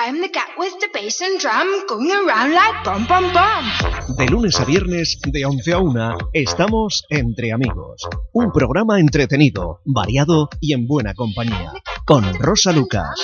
I'm the cat with the bass and drum going around like bum bum bum. De lunes a viernes, de 11 a 1, estamos Entre Amigos. Un programa entretenido, variado y en buena compañía. Con Rosa Lucas.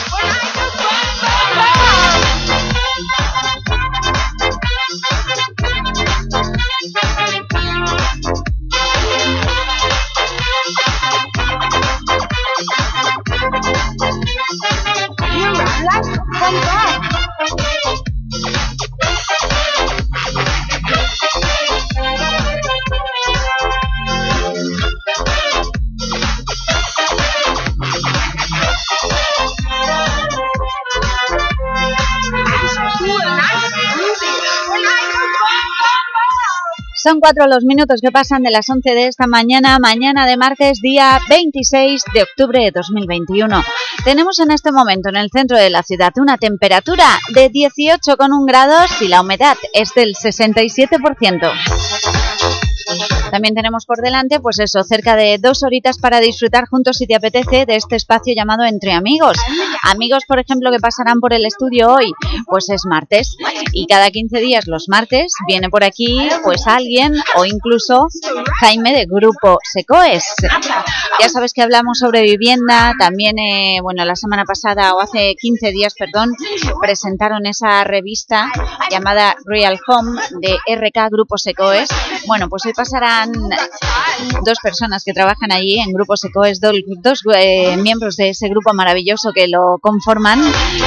Son 4 los minutos que pasan de las 11 de esta mañana de martes, día 26 de octubre de 2021. Tenemos en este momento en el centro de la ciudad una temperatura de 18,1 grados y la humedad es del 67%. También tenemos por delante, pues eso, cerca de 2 horitas para disfrutar juntos, si te apetece, de este espacio llamado Entre Amigos. Amigos, por ejemplo, que pasarán por el estudio hoy, pues es martes. Y cada 15 días, los martes, viene por aquí pues alguien o incluso Jaime de Grupo Secoes. Ya sabes que hablamos sobre vivienda, también, bueno, la semana pasada, o hace 15 días, perdón, presentaron esa revista llamada Real Home de RK Grupo Secoes. Bueno, pues hoy pasarán 2 personas que trabajan allí en Grupo Secoes, dos miembros de ese grupo maravilloso que lo conforman.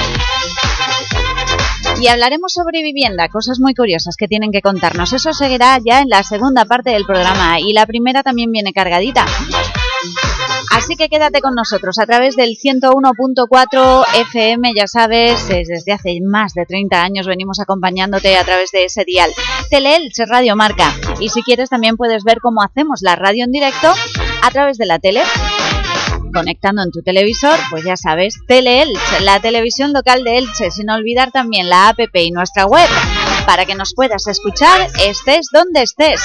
Y hablaremos sobre vivienda, cosas muy curiosas que tienen que contarnos. Eso seguirá ya en la segunda parte del programa y la primera también viene cargadita. Así que quédate con nosotros a través del 101.4 FM, ya sabes, desde hace más de 30 años venimos acompañándote a través de ese dial. Teleelch Radio Marca. Y si quieres también puedes ver cómo hacemos la radio en directo a través de la tele. Conectando en tu televisor, pues ya sabes, Teleelch, la televisión local de Elche, sin olvidar también la app y nuestra web, para que nos puedas escuchar estés donde estés.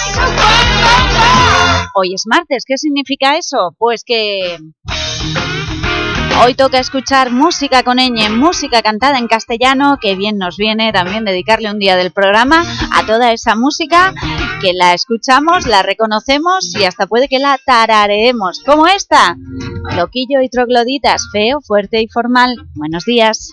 Hoy es martes, ¿qué significa eso? Pues que hoy toca escuchar música con ñ, música cantada en castellano, que bien nos viene también dedicarle un día del programa a toda esa música que la escuchamos, la reconocemos y hasta puede que la tarareemos, como esta. Loquillo y trogloditas, feo, fuerte y formal. Buenos días.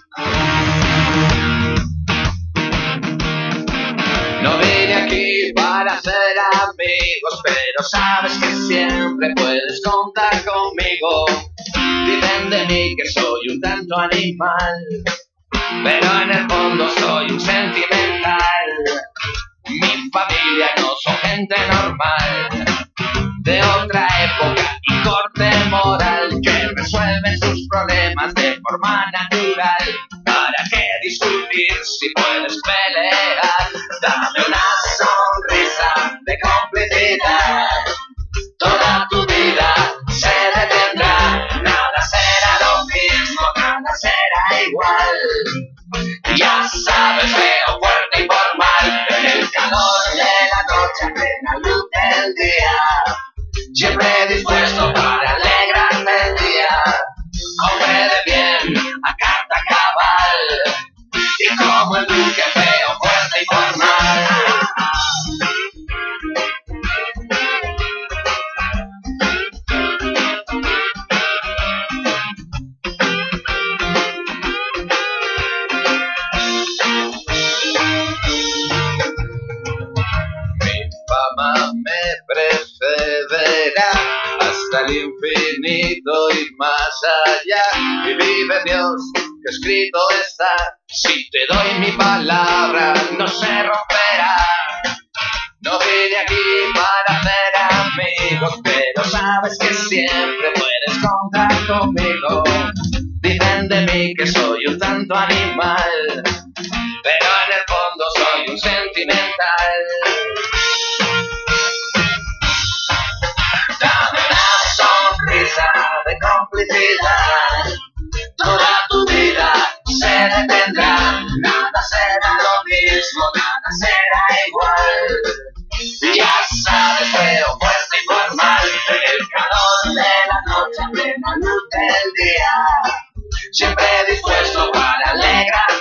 No vine aquí para hacer amigos, pero sabes que siempre puedes contar conmigo. Dicen de mí que soy un tanto animal, pero en el fondo soy un sentimental. Mi familia no son gente normal, de otra época y corte moral, que resuelven sus problemas de forma natural. ¿Para qué discutir si puedes pelear? Dame una sonrisa de complicidad. Toda tu vida se detendrá, nada será lo mismo, nada será igual. Ya sabes, veo fuerte y formal, en el calor de la noche, en plena luz del día, siempre dispuesto para alegrarte el día. Hombre de bien, a carta cabal, y como el duque feo, fuerte y formal. Fama me precederá hasta el infinito y más allá. Y vive Dios, que escrito está, si te doy mi palabra no se romperá. No vine aquí para hacer amigos, pero sabes que siempre puedes contar conmigo. Dicen de mí que soy un tanto animal, pero en el fondo soy un sentimental. Dame una sonrisa de complicidad. Toda tu vida se detendrá, nada será lo mismo, nada será igual. Ya sabes, feo, fuerte y formal, en el calor de la noche, en plena luz del día, siempre dispuesto para alegrar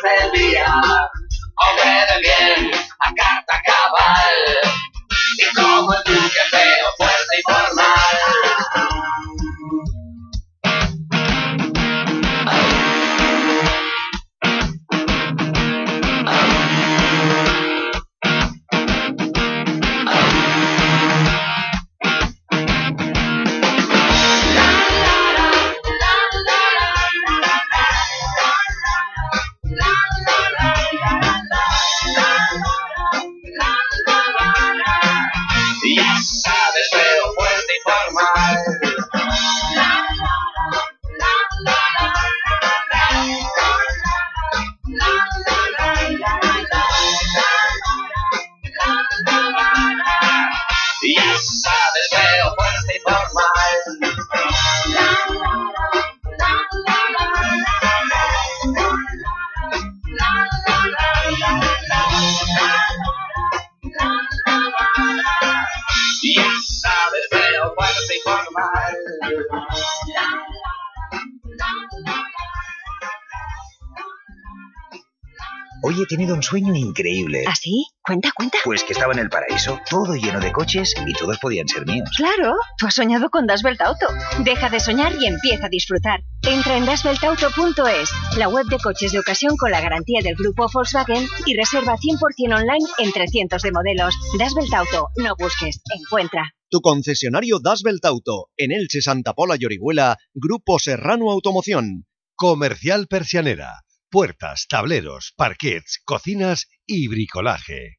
Hoy he tenido un sueño increíble. ¿Ah, sí? Cuenta. Pues que estaba en el paraíso, todo lleno de coches y todos podían ser míos. Claro, tú has soñado con Das Belt Auto. Deja de soñar y empieza a disfrutar. Entra en dasbeltauto.es, la web de coches de ocasión con la garantía del grupo Volkswagen, y reserva 100% online entre cientos de modelos. Das Belt Auto, no busques, encuentra. Tu concesionario Das Belt Auto, en Elche, Santa Pola y Orihuela, Grupo Serrano Automoción. Comercial Persianera. Puertas, tableros, parquets, cocinas y bricolaje.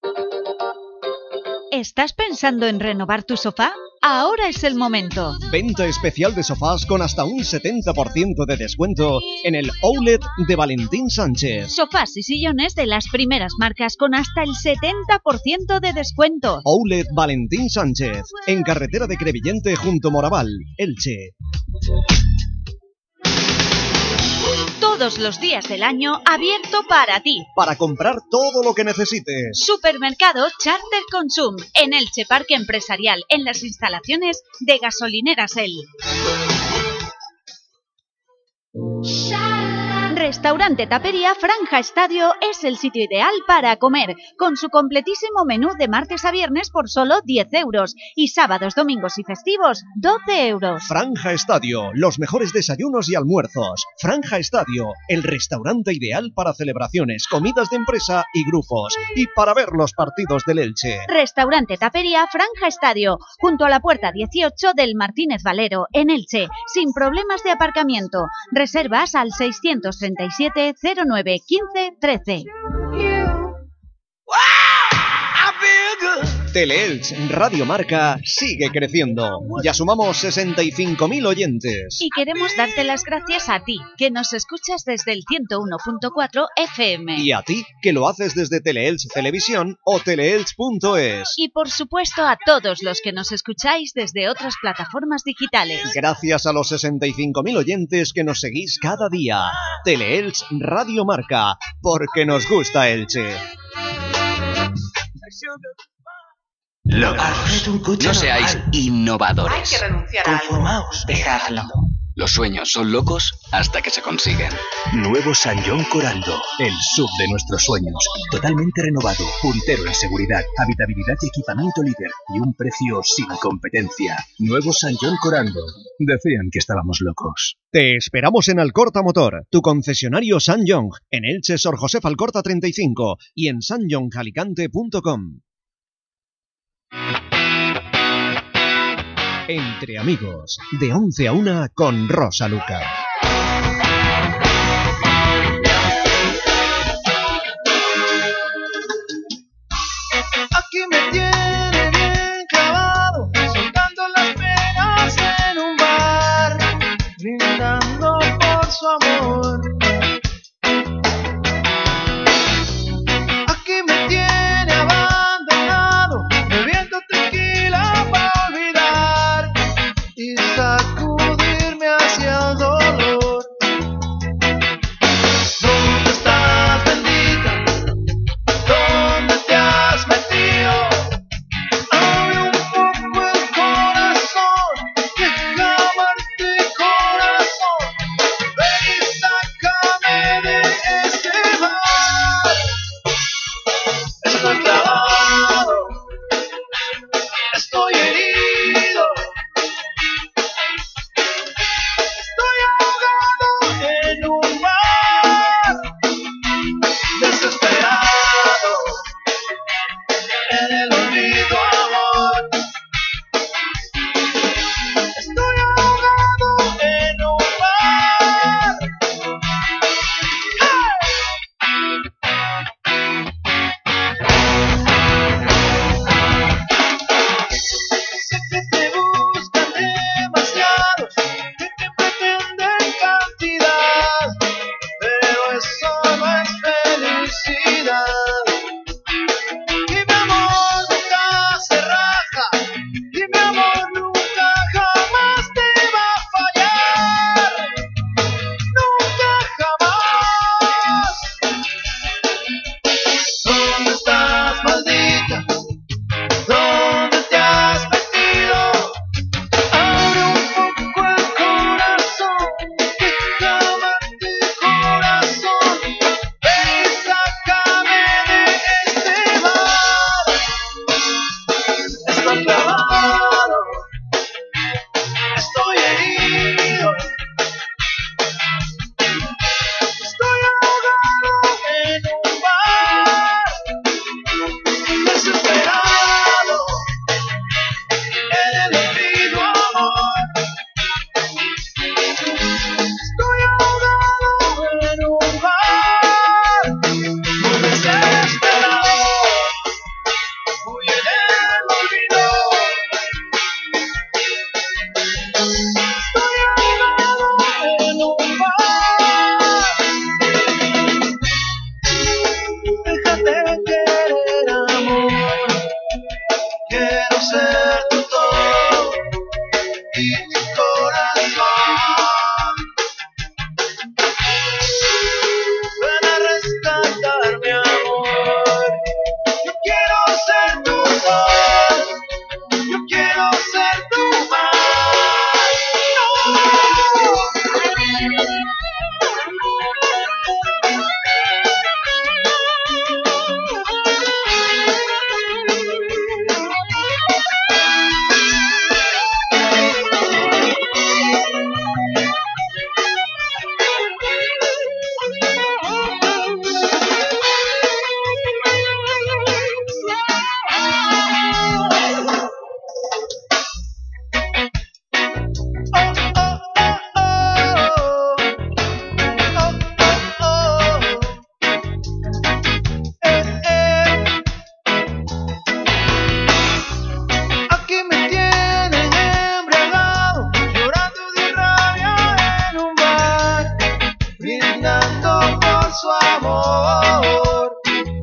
¿Estás pensando en renovar tu sofá? Ahora es el momento. Venta especial de sofás con hasta un 70% de descuento en el Outlet de Valentín Sánchez. Sofás y sillones de las primeras marcas con hasta el 70% de descuento. Outlet Valentín Sánchez, en carretera de Crevillente junto a Moraval, Elche. Todos los días del año abierto para ti. Para comprar todo lo que necesites. Supermercado Charter Consum, en Elche Parque Empresarial, en las instalaciones de Gasolineras El. Restaurante Tapería Franja Estadio es el sitio ideal para comer, con su completísimo menú de martes a viernes por solo 10 euros y sábados, domingos y festivos 12 euros. Franja Estadio, los mejores desayunos y almuerzos. Franja Estadio, el restaurante ideal para celebraciones, comidas de empresa y grupos, y para ver los partidos del Elche. Restaurante Tapería Franja Estadio, junto a la puerta 18 del Martínez Valero, en Elche, sin problemas de aparcamiento. Reservas al 637 09 15 13. Teleelch Radio Marca sigue creciendo. Ya sumamos 65.000 oyentes. Y queremos darte las gracias a ti, que nos escuchas desde el 101.4 FM. Y a ti, que lo haces desde Teleelch Televisión o teleelch.es. Y por supuesto a todos los que nos escucháis desde otras plataformas digitales. Gracias a los 65.000 oyentes que nos seguís cada día. Teleelch Radio Marca, porque nos gusta Elche. Locos. No seáis innovadores. Hay que renunciar a algo. Conformaos, dejadlo. Los sueños son locos hasta que se consiguen. Nuevo San John Corando, el sub de nuestros sueños. Totalmente renovado, puntero en seguridad, habitabilidad y equipamiento líder y un precio sin competencia. Nuevo San John Corando. Decían que estábamos locos. Te esperamos en Alcorta Motor, tu concesionario San John, en Elche, Sor José Alcorta 35 y en sanjohnjalicante.com. Entre amigos, de 11 a 1 con Rosa Lucas. Aquí me tiene bien clavado, soltando las penas en un bar, brindando por su amor. Aquí me tiene abandonado, bebiendo tequila para olvidar y sacudirme hacia el dolor. su amor.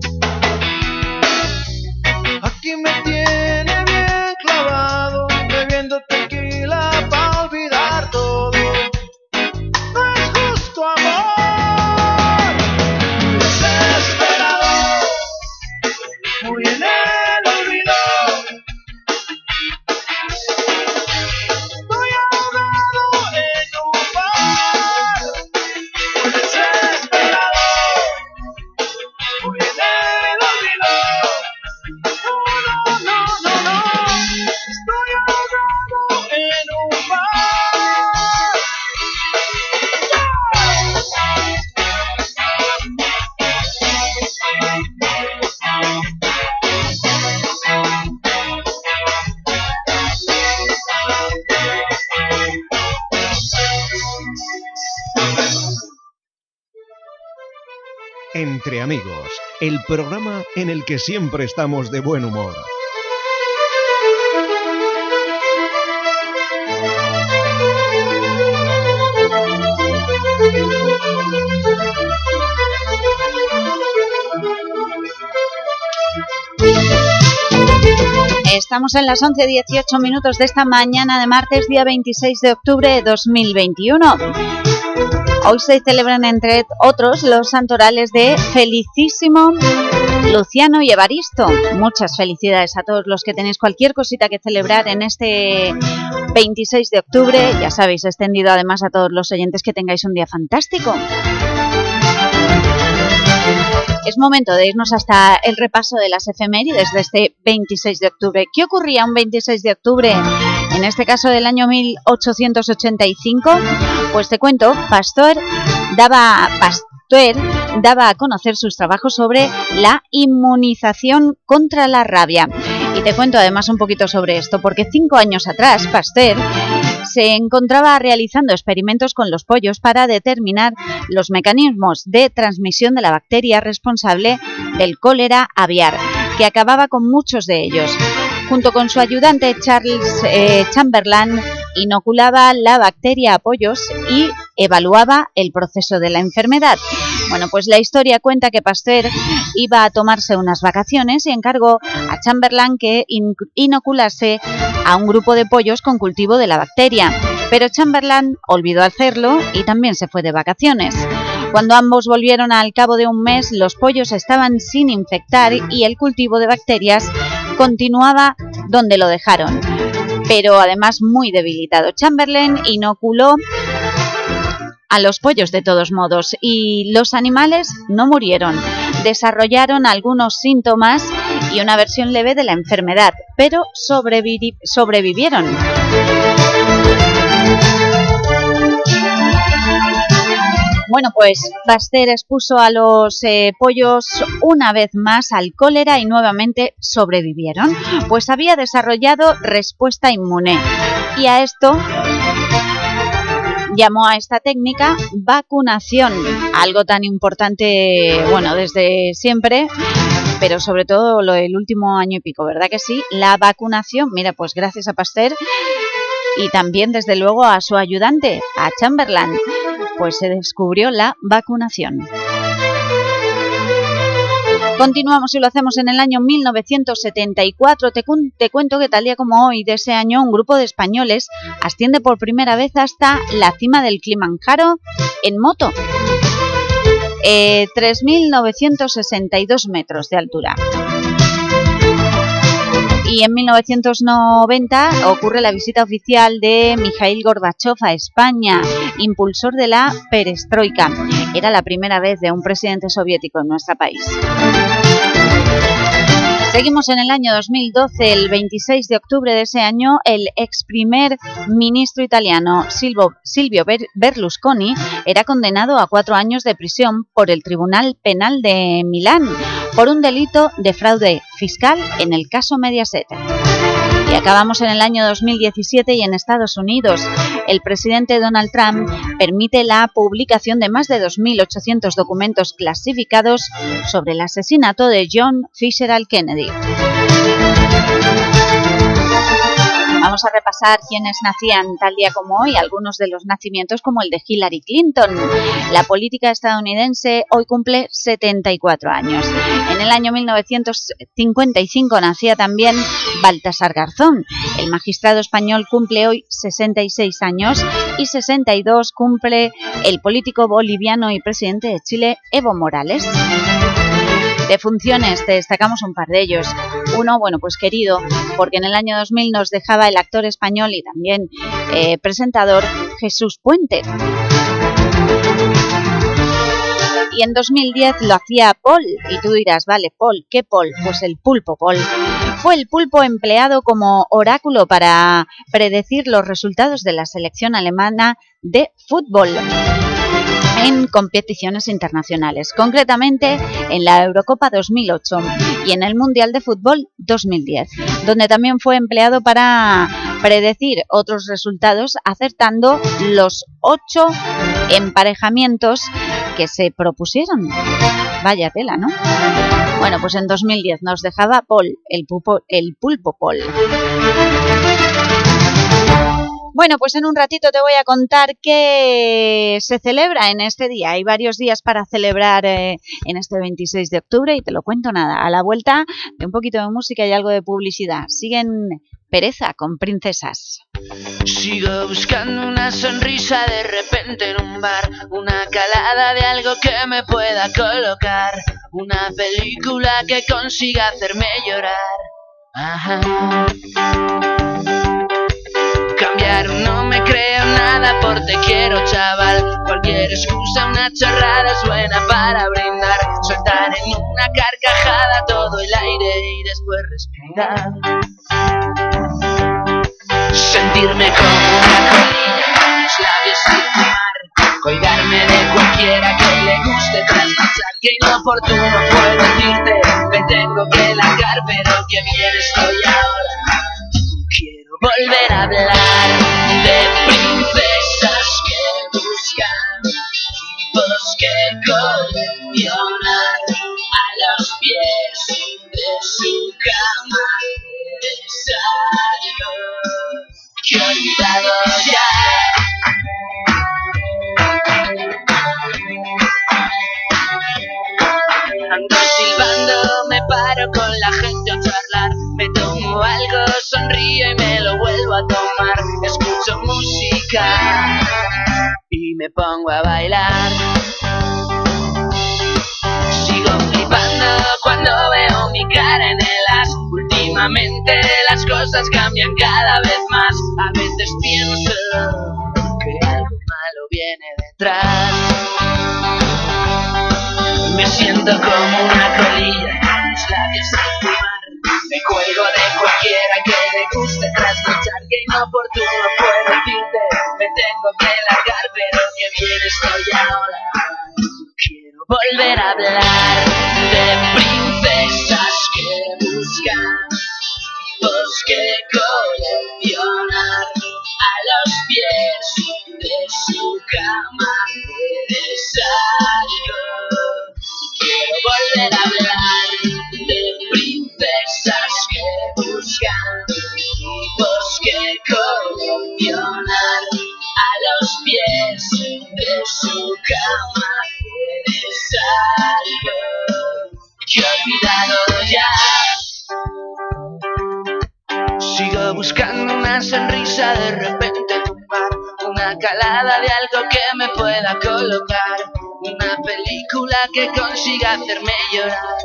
Aquí me tiene bien clavado, bebiendo tequila para olvidar todo. No es justo, amor. Desesperado, muy en el olvido. Estoy ahogado en un bar. Muy desesperado, muy en el olvido. No, no, no, no, estoy ahogado en un bar. Entre Amigos, el programa en el que siempre estamos de buen humor. Estamos en las 11:18 de esta mañana de martes, día 26 de octubre de 2021. Hoy se celebran, entre otros, los santorales de Felicísimo, Luciano y Evaristo. Muchas felicidades a todos los que tenéis cualquier cosita que celebrar en este 26 de octubre. Ya sabéis, extendido además a todos los oyentes, que tengáis un día fantástico. Es momento de irnos hasta el repaso de las efemérides de este 26 de octubre. ¿Qué ocurría un 26 de octubre? En este caso del año 1885, pues te cuento, Pasteur daba a conocer sus trabajos sobre la inmunización contra la rabia. Y te cuento además un poquito sobre esto, porque 5 años atrás Pasteur se encontraba realizando experimentos con los pollos para determinar los mecanismos de transmisión de la bacteria responsable del cólera aviar, que acababa con muchos de ellos. Junto con su ayudante Charles Chamberlain, inoculaba la bacteria a pollos y evaluaba el proceso de la enfermedad. Bueno, pues la historia cuenta que Pasteur iba a tomarse unas vacaciones y encargó a Chamberlain que inoculase a un grupo de pollos con cultivo de la bacteria, pero Chamberlain olvidó hacerlo y también se fue de vacaciones. Cuando ambos volvieron al cabo de un mes, los pollos estaban sin infectar y el cultivo de bacterias continuaba donde lo dejaron, pero además muy debilitado. Chamberlain inoculó a los pollos de todos modos y los animales no murieron. Desarrollaron algunos síntomas y una versión leve de la enfermedad, pero sobrevivieron. Bueno, pues Pasteur expuso a los pollos una vez más al cólera y nuevamente sobrevivieron, pues había desarrollado respuesta inmune. Y a esto llamó a esta técnica vacunación, algo tan importante, bueno, desde siempre, pero sobre todo el último año y pico, ¿verdad que sí? La vacunación, mira, pues gracias a Pasteur y también desde luego a su ayudante, a Chamberlain, pues se descubrió la vacunación. Continuamos y lo hacemos en el año 1974. Te cuento que tal día como hoy de ese año un grupo de españoles asciende por primera vez hasta la cima del Kilimanjaro en moto. 3.962 metros de altura. Y en 1990 ocurre la visita oficial de Mikhail Gorbachev a España, impulsor de la perestroika. Era la primera vez de un presidente soviético en nuestro país. Seguimos en el año 2012, el 26 de octubre de ese año, el ex primer ministro italiano Silvio Berlusconi era condenado a 4 años de prisión por el Tribunal Penal de Milán por un delito de fraude fiscal en el caso Mediaset. Y acabamos en el año 2017 y en Estados Unidos el presidente Donald Trump permite la publicación de más de 2.800 documentos clasificados sobre el asesinato de John Fitzgerald Kennedy. Vamos a repasar quiénes nacían tal día como hoy, algunos de los nacimientos como el de Hillary Clinton. La política estadounidense hoy cumple 74 años. En el año 1955 nacía también Baltasar Garzón. El magistrado español cumple hoy 66 años y 62 cumple el político boliviano y presidente de Chile, Evo Morales. De funciones destacamos un par de ellos. Uno, bueno, pues querido, porque en el año 2000 nos dejaba el actor español y también presentador Jesús Puente. Y en 2010 lo hacía Paul, y tú dirás, vale, Paul, ¿qué Paul? Pues el pulpo Paul. Fue el pulpo empleado como oráculo para predecir los resultados de la selección alemana de fútbol en competiciones internacionales, concretamente en la Eurocopa 2008 y en el Mundial de Fútbol 2010, donde también fue empleado para predecir otros resultados, acertando los 8 emparejamientos que se propusieron. Vaya tela, ¿no? Bueno, pues en 2010 nos dejaba Paul, el pulpo Paul. Bueno, pues en un ratito te voy a contar qué se celebra en este día. Hay varios días para celebrar en este 26 de octubre y te lo cuento nada. A la vuelta de un poquito de música y algo de publicidad. Siguen Pereza con Princesas. Sigo buscando una sonrisa de repente en un bar, una calada de algo que me pueda colocar, una película que consiga hacerme llorar. Ajá. Cambiar no me creo nada por te quiero, chaval. Cualquier excusa, una chorrada es buena para brindar. Soltar en una carcajada todo el aire y después respirar. Sentirme como una colilla con los labios sin fumar. Colgarme de cualquiera que le guste trasnochar. Que inoportuno fue decirte, me tengo que largar, pero que bien estoy ahora. Quiero volver a hablar de princesas que buscan tipos que coleccionar a los pies de su cama. Eres algo que he olvidado ya. Ando silbando, me paro con la gente a charlar. Me tomo algo, sonrío y me lo vuelvo a tomar. Escucho música y me pongo a bailar. Sigo flipando cuando veo mi cara en el as. Últimamente las cosas cambian cada vez más. A veces pienso que algo malo viene detrás. Me siento como una colilla con los labios sin fumar. Me cuelgo de cualquiera que le guste trasnochar. Que inoportuno puedo decirte, me tengo que largar, pero que bien estoy ahora. Quiero volver a hablar de princesas que buscan tipos que coleccionar a los pies de su cama. Eres algo. Quiero volver a hablar de princesas que buscan tipos que coleccionar a los pies de su cama. Eres algo que he olvidado ya. Sigo buscando una sonrisa de repente en un bar, una calada de algo que me pueda colocar, una película que consiga hacerme llorar.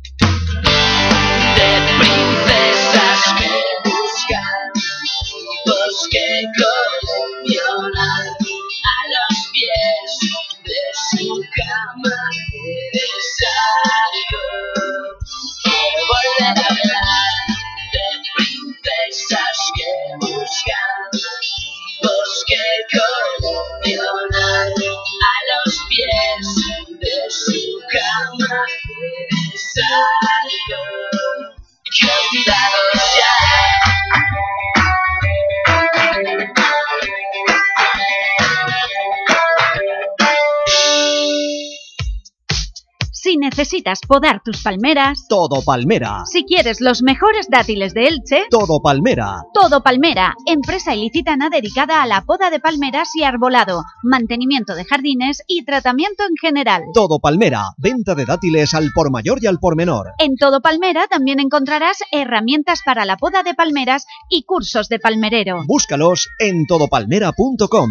De princesas que buscan tipos que coleccionar a los pies de su cama. Eres algo. Quiero volver a hablar de princesas que buscan tipos que coleccionar a los pies de su cama. Eres algo que he olvidado ya. Si necesitas podar tus palmeras, Todo Palmera. si quieres los mejores dátiles de Elche, Todo Palmera. Todo Palmera, empresa ilicitana dedicada a la poda de palmeras y arbolado, mantenimiento de jardines y tratamiento en general. Todo Palmera. Venta de dátiles al por mayor y al por menor. En Todo Palmera también encontrarás herramientas para la poda de palmeras y cursos de palmerero. Búscalos en todopalmera.com.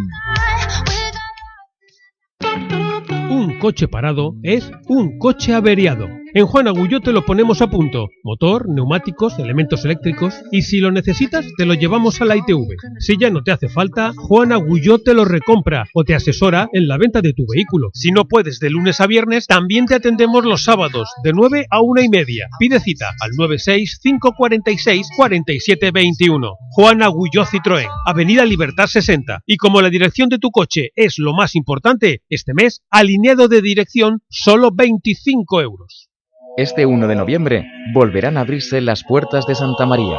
Un coche parado es un coche averiado. En Juan Agulló te lo ponemos a punto. Motor, neumáticos, elementos eléctricos. Y si lo necesitas, te lo llevamos a la ITV. Si ya no te hace falta, Juan Agulló te lo recompra o te asesora en la venta de tu vehículo. Si no puedes de lunes a viernes, también te atendemos los sábados, de 9 a 1:30. Pide cita al 96 546 47 21. Juan Agulló Citroën, Avenida Libertad 60. Y como la dirección de tu coche es lo más importante, este mes, alineado de dirección, solo 25 euros. Este 1 de noviembre volverán a abrirse las puertas de Santa María.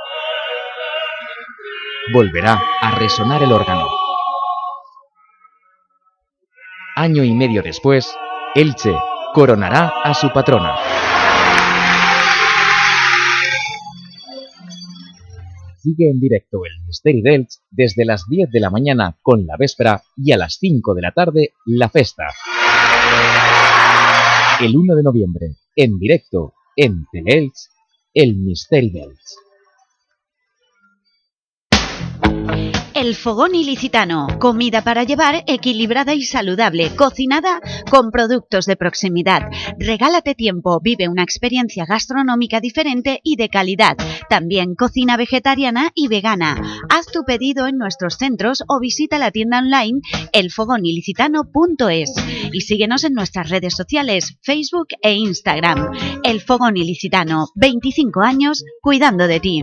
Volverá a resonar el órgano. Año y medio después, Elche coronará a su patrona. Sigue en directo el Misteri d'Elche desde las 10 de la mañana con la véspera y a las 5 de la tarde la festa. El 1 de noviembre, en directo, en Teleelch, el Misteri d'Elche. El Fogón Ilicitano, comida para llevar equilibrada y saludable, cocinada con productos de proximidad. Regálate tiempo, vive una experiencia gastronómica diferente y de calidad. También cocina vegetariana y vegana. Haz tu pedido en nuestros centros o visita la tienda online elfogonilicitano.es y síguenos en nuestras redes sociales, Facebook e Instagram. El Fogón Ilicitano, 25 años cuidando de ti.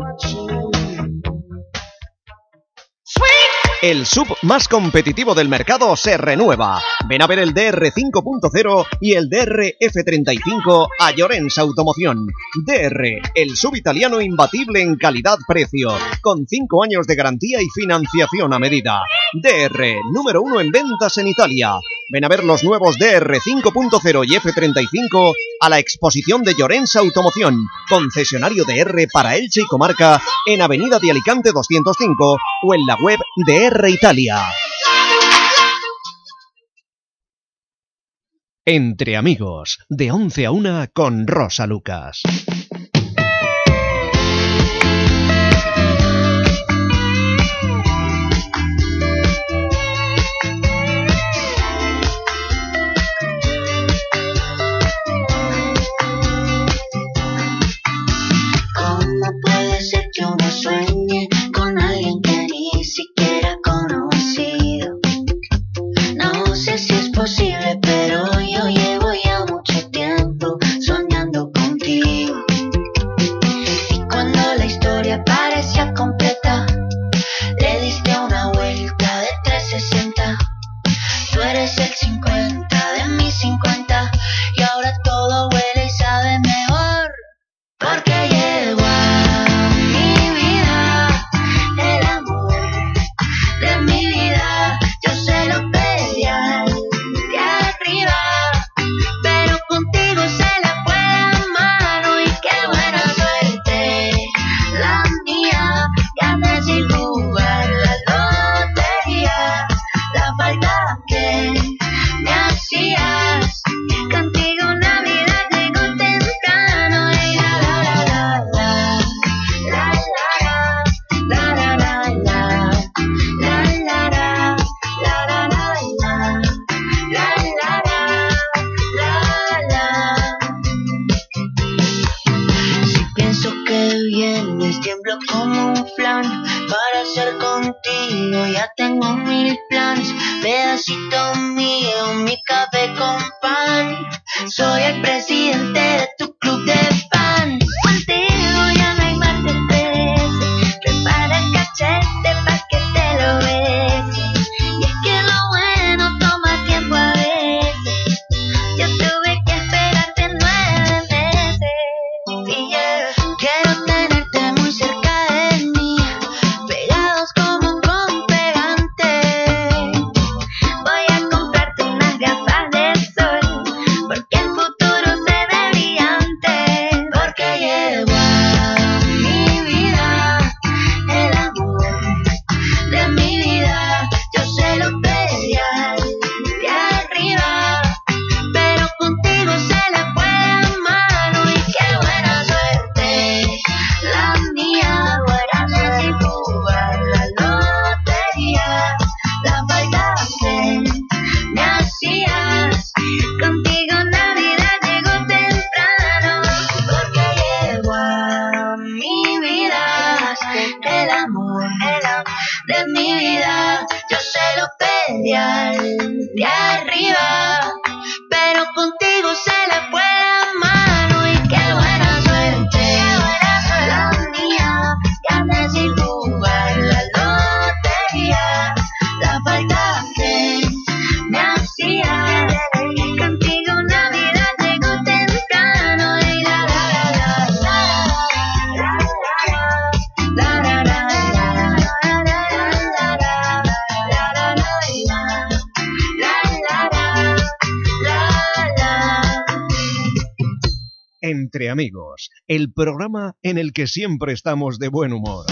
El sub más competitivo del mercado se renueva. Ven a ver el DR 5.0 y el DR F35 a Llorens Automoción. DR, el sub italiano imbatible en calidad-precio, con 5 años de garantía y financiación a medida. DR, número 1 en ventas en Italia. Ven a ver los nuevos DR 5.0 y F35 a la exposición de Llorens Automoción, concesionario DR para Elche y comarca, en Avenida de Alicante 205 o en la web de DR Italia. Entre amigos, de 11 a 1 con Rosa Lucas. ¿Cómo puede ser que uno sueñe con alguien que ni siquiera ha conocido? No sé si es posible, pero yo llevo ya mucho tiempo soñando contigo. Y cuando la historia parecía completa, le diste una vuelta de 360. Tú eres el 50 de mis 50 y ahora todo huele y sabe mejor. Porque llegó a mi vida el amor de mi vida. Yo se lo pedí al de arriba, pero contigo se la fue la mano. Y qué buena suerte la mía, gané sin jugar la lotería. La falta que me hacías, contigo una vida llegó temprano. Y la la la la la la la la la la la la la la. Si pienso que vienes, tiemblo como un flan. Para ser contigo ya tengo 1000 planes. Pedacito mío, mi café con pan. Soy el presidente de tu club de fans. Contigo ya no hay más de 13. Prepara el cachete pa' que te lo beses. Y es que lo bueno toma tiempo a veces. Yo tuve que esperarte 9 meses. Y quiero tenerte muy cerca de mí, pegados como con pegante. Voy a comprarte unas gafas de sol, porque el futuro se Entre Amigos, el programa en el que siempre estamos de buen humor.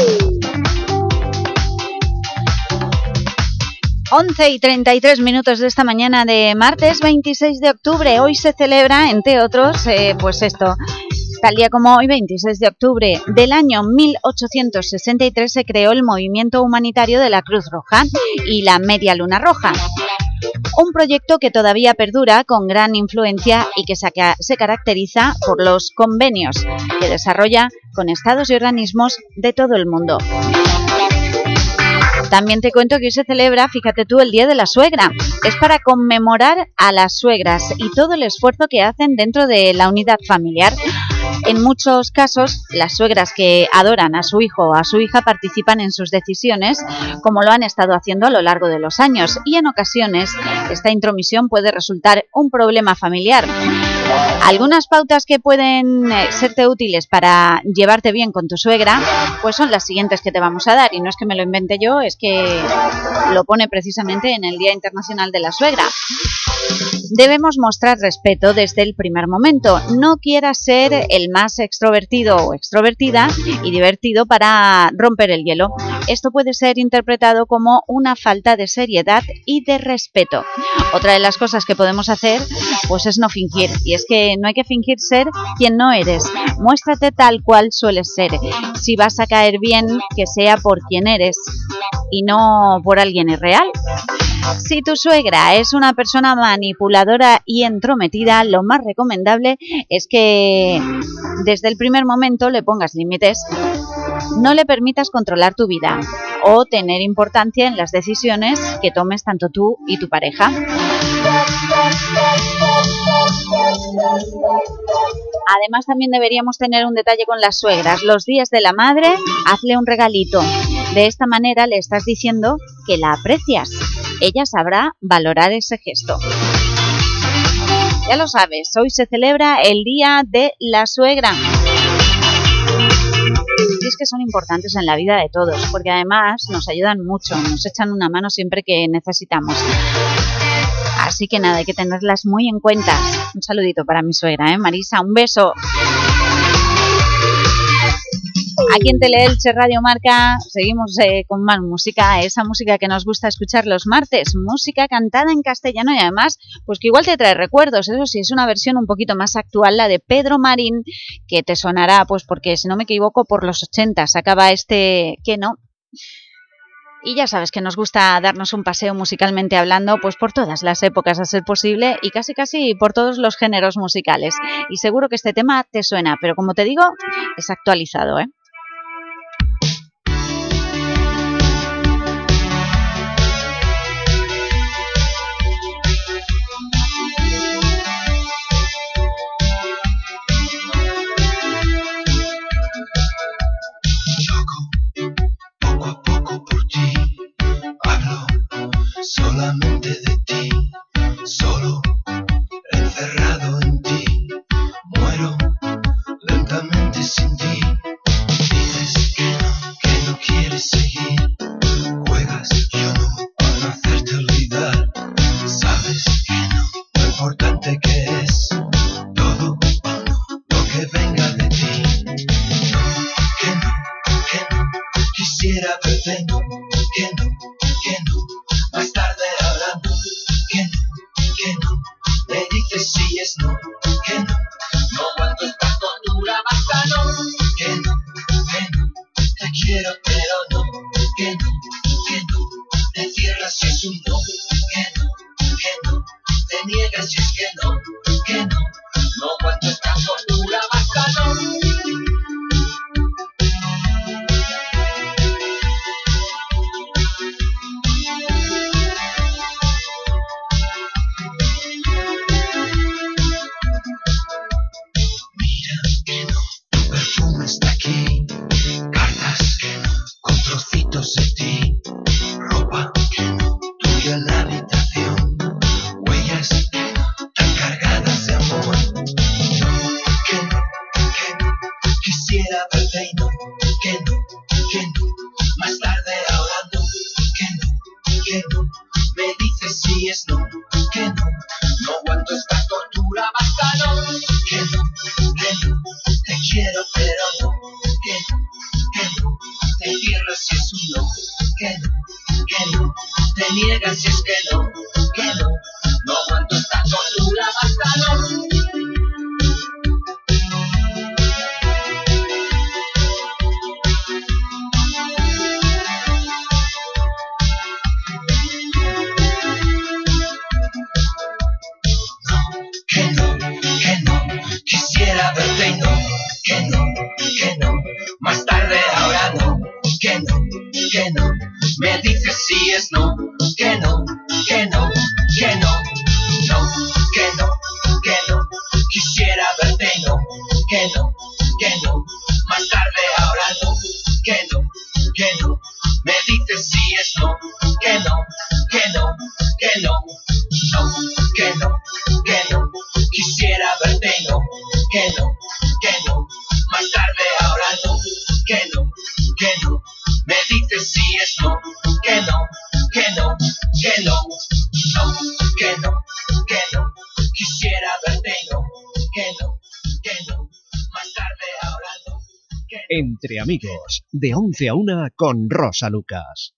11:33 de esta mañana de martes 26 de octubre. Hoy se celebra, entre otros, pues esto. Tal día como hoy, 26 de octubre del año 1863, se creó el movimiento humanitario de la Cruz Roja y la Media Luna Roja. Un proyecto que todavía perdura con gran influencia y que se caracteriza por los convenios que desarrolla con estados y organismos de todo el mundo. También te cuento que hoy se celebra, fíjate tú, el Día de la Suegra. Es para conmemorar a las suegras y todo el esfuerzo que hacen dentro de la unidad familiar. En muchos casos, las suegras que adoran a su hijo o a su hija participan en sus decisiones, como lo han estado haciendo a lo largo de los años, y en ocasiones esta intromisión puede resultar un problema familiar. Algunas pautas que pueden serte útiles para llevarte bien con tu suegra, pues son las siguientes que te vamos a dar, y no es que me lo invente yo, es que lo pone precisamente en el Día Internacional de la Suegra. Debemos mostrar respeto desde el primer momento. No quieras ser el más extrovertido o extrovertida y divertido para romper el hielo. Esto puede ser interpretado como una falta de seriedad y de respeto. Otra de las cosas que podemos hacer, pues es no fingir. Y es que no hay que fingir ser quien no eres. Muéstrate tal cual sueles ser. Si vas a caer bien, que sea por quien eres y no por alguien irreal. Si tu suegra es una persona manipuladora y entrometida, lo más recomendable es que desde el primer momento le pongas límites. No le permitas controlar tu vida o tener importancia en las decisiones que tomes tanto tú y tu pareja. Además, también deberíamos tener un detalle con las suegras. Los días de la madre, hazle un regalito. De esta manera le estás diciendo que la aprecias. Ella sabrá valorar ese gesto. Ya lo sabes, hoy se celebra el Día de la Suegra. Y es que son importantes en la vida de todos, porque además nos ayudan mucho, nos echan una mano siempre que necesitamos. Así que nada, hay que tenerlas muy en cuenta. Un saludito para mi suegra, Marisa, un beso. Aquí en Teleelche Radio Marca seguimos con más música, esa música que nos gusta escuchar los martes, música cantada en castellano y además, pues que igual te trae recuerdos. Eso sí, es una versión un poquito más actual, la de Pedro Marín, que te sonará, pues porque si no me equivoco, por los 80 sacaba este Que no. Y ya sabes que nos gusta darnos un paseo musicalmente hablando, pues por todas las épocas a ser posible y casi por todos los géneros musicales. Y seguro que este tema te suena, pero como te digo, es actualizado, Solamente de ti, solo encerrado en ti, muero lentamente sin ti. Dices que no quieres seguir, juegas yo no para hacerte olvidar. Sabes que no, lo importante que es todo o no, lo que venga de ti. No, que no, quisiera verte, no, que no. Más tarde ahora no, que no, me dices si es no, que no aguanto esta tortura, basta no, te quiero pero no, que no, te cierras si es un no, que no, te niegas si es que no aguanto esta tortura, basta no. Está aquí, cartas que no, con trocitos de ti, ropa que no, tuya en la habitación, huellas que no, tan cargadas de amor. No, que no, quisiera verte y no, que no, más tarde ahora no, que no, me dices si es no, que no aguanto esta tortura, basta no, que no. quiero pero no, que no, te quiero si es un no, que no, te niegas si es que no aguanto esta tortura, basta no. Quisiera verte y no, que no, más tarde ahora no, que no, me dices si es no, que no, quisiera verte y no, que no, más tarde ahora no, que no, me dices si es no, que no, quisiera verte y no, que no, más tarde ahora no, que no, me dices si es no, que no, quisiera verte y no, que no, más tarde ahora no. Entre amigos, de 11 a 1 con Rosa Lucas.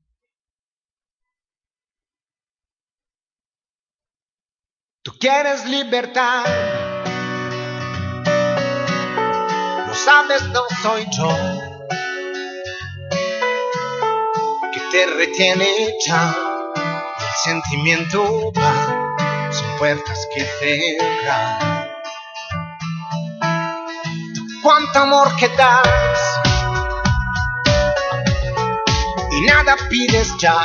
Tú quieres libertad, lo sabes, no soy yo, que te retiene ya, el sentimiento va, son puertas que cerran. Cuánto amor que das, y nada pides ya.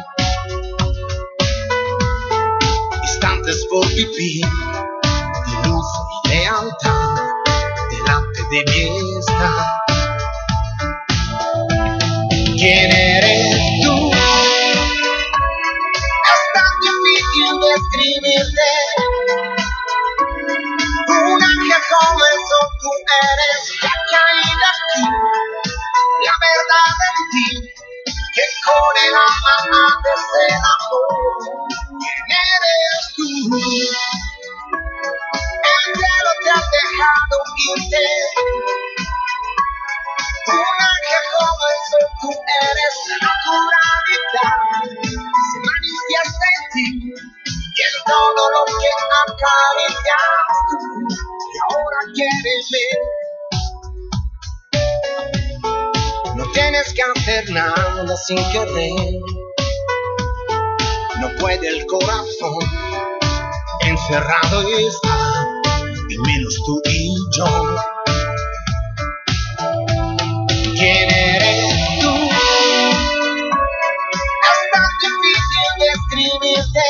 Instantes por vivir, de luz y lealtad, delante de mí está. ¿Quién eres tú? Es tan difícil describirte. Un ángel como el sol tú eres, que ha caído aquí, la verdad en ti, que con el alma haces el amor. ¿Quién eres tú? El cielo te ha dejado irte. Un ángel como el sol tú eres, la naturalidad se manifiesta en ti, y en todo lo que acaricias tú, y ahora quieres ver. No tienes que hacer nada sin querer. No puede el corazón, encerrado está, y menos tú y yo. ¿Quién eres tú? Es tan difícil describirte.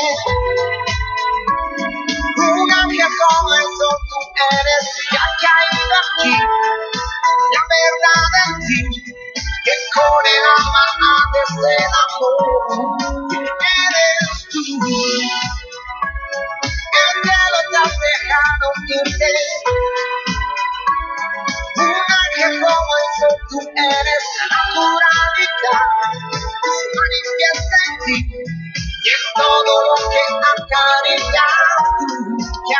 Un ángel como el sol tú eres, que ha caído aquí, la verdad en ti, que con el alma haces el amor. ¿Quién eres tú? El cielo te ha dejado irte. Un ángel como el sol tú eres, la naturalidad se manifiesta en ti, y en todo lo que acaricias tú, que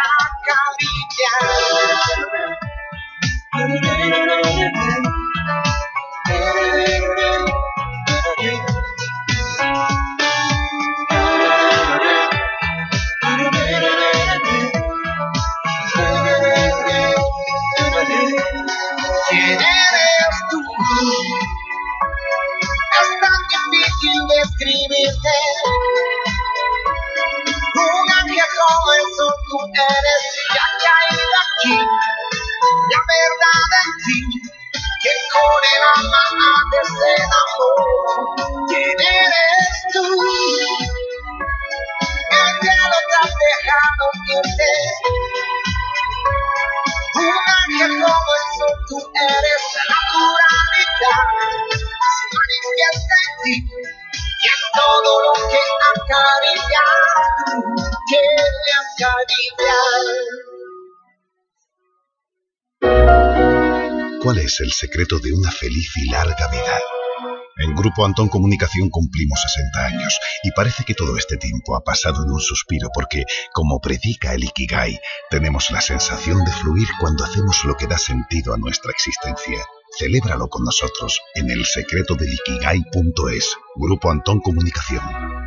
¿quién eres tú? Es tan difícil describirte. Un ángel como el sol tú eres, que ha caído aquí, la verdad en ti, que con el alma haces el amor. ¿Quién eres tú? El cielo te ha dejado irte. Un ángel como el sol tú eres, la naturalidad se manifiesta en ti, y en todo lo que acaricias tú, que acaricias. ¿Cuál es el secreto de una feliz y larga vida? En Grupo Antón Comunicación cumplimos 60 años y parece que todo este tiempo ha pasado en un suspiro porque, como predica el Ikigai, tenemos la sensación de fluir cuando hacemos lo que da sentido a nuestra existencia. Celébralo con nosotros en elsecretodelikigai.es. Grupo Antón Comunicación.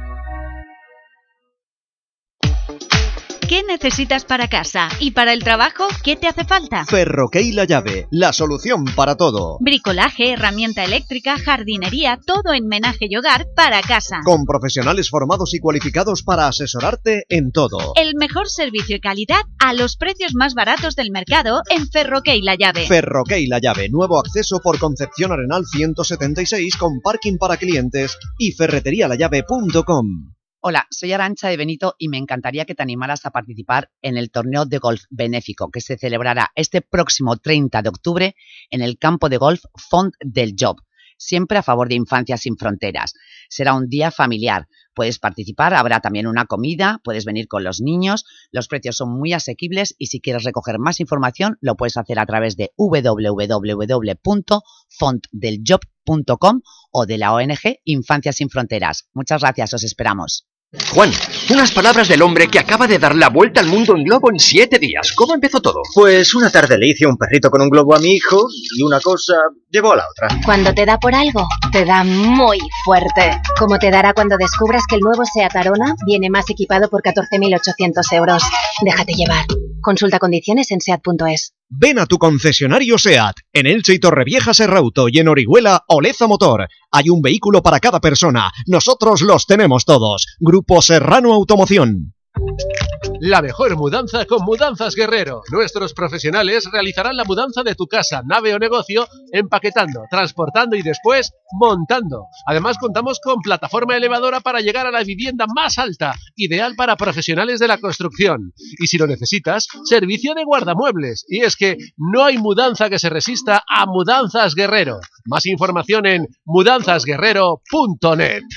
¿Qué necesitas para casa? ¿Y para el trabajo? ¿Qué te hace falta? Ferroquey La Llave, la solución para todo. Bricolaje, herramienta eléctrica, jardinería, todo en menaje y hogar para casa. Con profesionales formados y cualificados para asesorarte en todo. El mejor servicio y calidad a los precios más baratos del mercado en Ferroquey La Llave. Ferroquey La Llave, nuevo acceso por Concepción Arenal 176 con parking para clientes y ferreterialallave.com. Hola, soy Arantxa de Benito y me encantaría que te animaras a participar en el torneo de golf benéfico que se celebrará este próximo 30 de octubre en el campo de golf Font del Job, siempre a favor de Infancia Sin Fronteras. Será un día familiar, puedes participar, habrá también una comida, puedes venir con los niños, los precios son muy asequibles y si quieres recoger más información lo puedes hacer a través de www.fontdeljob.com o de la ONG Infancia Sin Fronteras. Muchas gracias, os esperamos. Juan, unas palabras del hombre que acaba de dar la vuelta al mundo en globo en 7 días. ¿Cómo empezó todo? Pues una tarde le hice un perrito con un globo a mi hijo y una cosa llevó a la otra. Cuando te da por algo, te da muy fuerte. Como te dará cuando descubras que el nuevo SEAT Arona viene más equipado por 14.800 euros. Déjate llevar. Consulta condiciones en SEAT.es. Ven a tu concesionario SEAT, en Elche y Torrevieja Serrauto y en Orihuela Oleza Motor. Hay un vehículo para cada persona, nosotros los tenemos todos. Grupo Serrano Automoción. La mejor mudanza con Mudanzas Guerrero. Nuestros profesionales realizarán la mudanza de tu casa, nave o negocio, empaquetando, transportando y después montando. Además contamos con plataforma elevadora para llegar a la vivienda más alta, ideal para profesionales de la construcción. Y si lo necesitas, servicio de guardamuebles. Y es que no hay mudanza que se resista a Mudanzas Guerrero. Más información en mudanzasguerrero.net.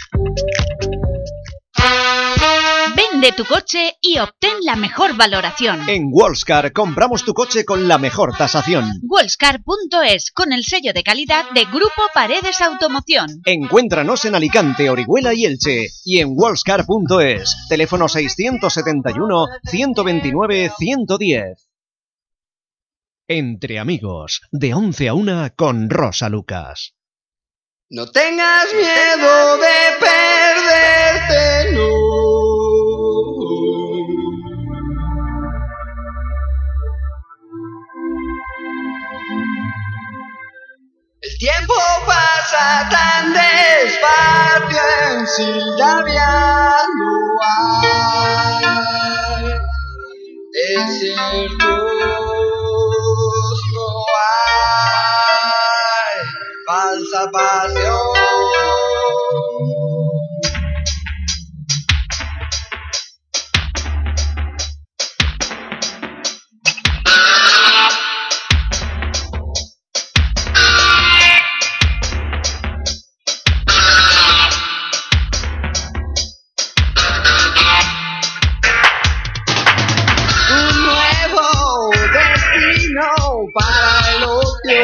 Vende tu coche y obtén la mejor valoración. En Wallscar compramos tu coche con la mejor tasación. Wallscar.es, con el sello de calidad de Grupo Paredes Automoción. Encuéntranos en Alicante, Orihuela y Elche. Y en Wallscar.es, teléfono 671 129 110. Entre amigos, de 11 a 1 con Rosa Lucas. No tengas miedo de perderte, no. El tiempo pasa tan despacio, en Sildavia no hay desiertos, no hay falsa pasión. Para el ocio,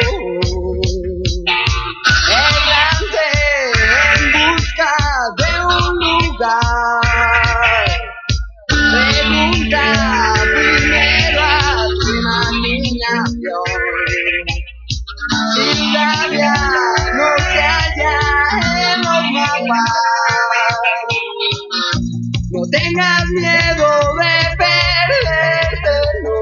errante en busca de un lugar. Pregunta primero a tu imaginación. Sildavia no se halla en los mapas. No tengas miedo de perderte, no.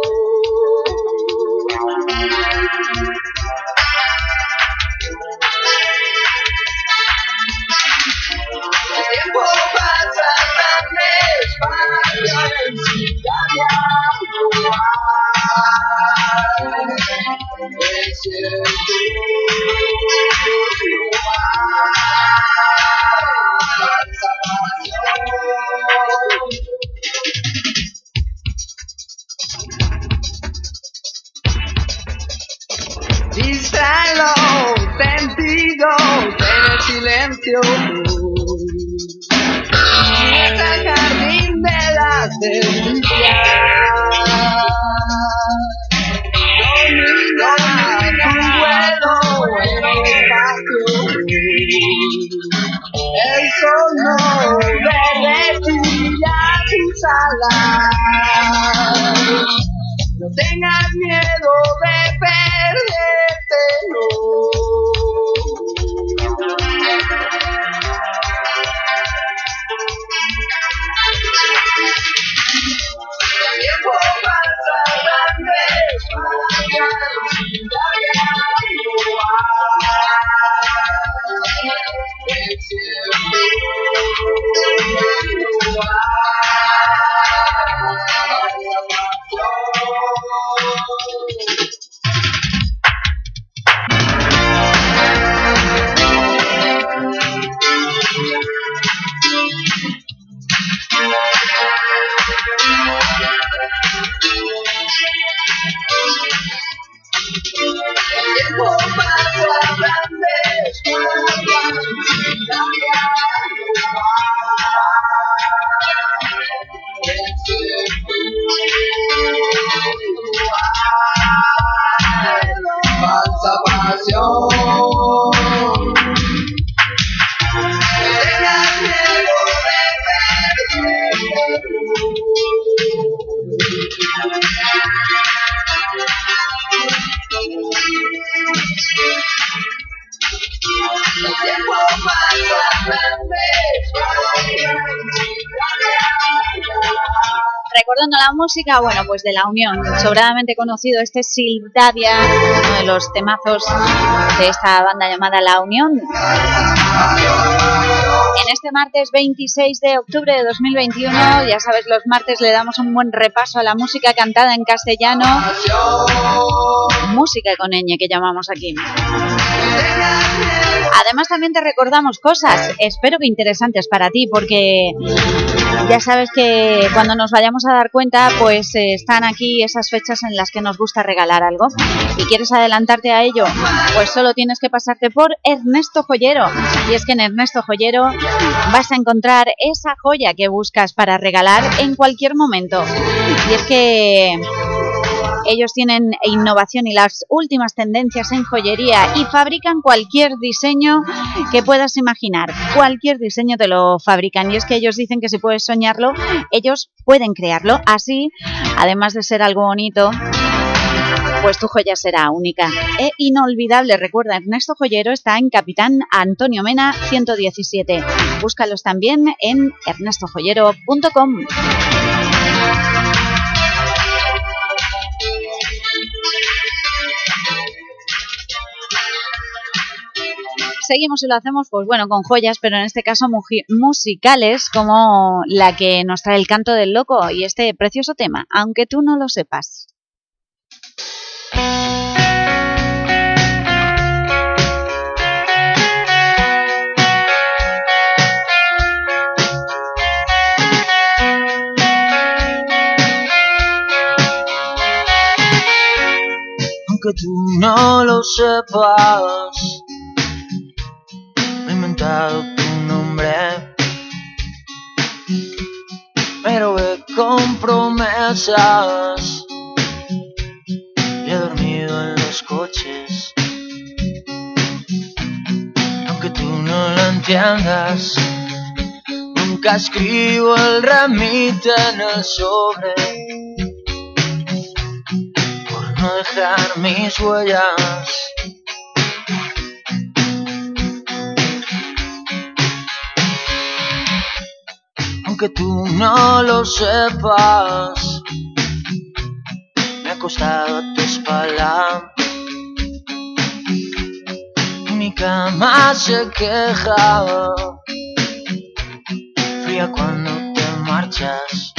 El tiempo pasa tan despacio, en Sildavia no hay desiertos, no hay salvación. Distrae los sentidos en el silencio. Es el jardín de las delicias. Domina tu vuelo en el espacio. hablar. No tengas miedo de perderte, no. El tiempo pasa grandes páginas y todavía no hay. El tiempo no falsa pasión. Tengas miedo de el tiempo pasa grandes Recordando la música, bueno, pues de La Unión, sobradamente conocido este Silvia, uno de los temazos de esta banda llamada La Unión. En este martes 26 de octubre de 2021, ya sabes, los martes le damos un buen repaso a la música cantada en castellano, música con ñ que llamamos aquí. Además también te recordamos cosas, espero que interesantes para ti, porque ya sabes que cuando nos vayamos a dar cuenta, pues están aquí esas fechas en las que nos gusta regalar algo y quieres adelantarte a ello, pues solo tienes que pasarte por Ernesto Joyero. Y es que en Ernesto Joyero vas a encontrar esa joya que buscas para regalar en cualquier momento. Y es que ellos tienen innovación y las últimas tendencias en joyería y fabrican cualquier diseño que puedas imaginar. Cualquier diseño te lo fabrican y es que ellos dicen que si puedes soñarlo, ellos pueden crearlo. Así, además de ser algo bonito, pues tu joya será única e inolvidable. Recuerda, Ernesto Joyero está en Capitán Antonio Mena 117. Búscalos también en ernestojoyero.com. Seguimos y lo hacemos, pues bueno, con joyas, pero en este caso musicales, como la que nos trae El Canto del Loco y este precioso tema, Aunque tú no lo sepas. Aunque tú no lo sepas, me he inventado tu nombre, me robé con promesas y he dormido en los coches. Aunque tú no lo entiendas, nunca escribo el remite en el sobre, no dejar mis huellas. Aunque tú no lo sepas, me he acostado a tu espalda y mi cama se queja, fría cuando te marchas.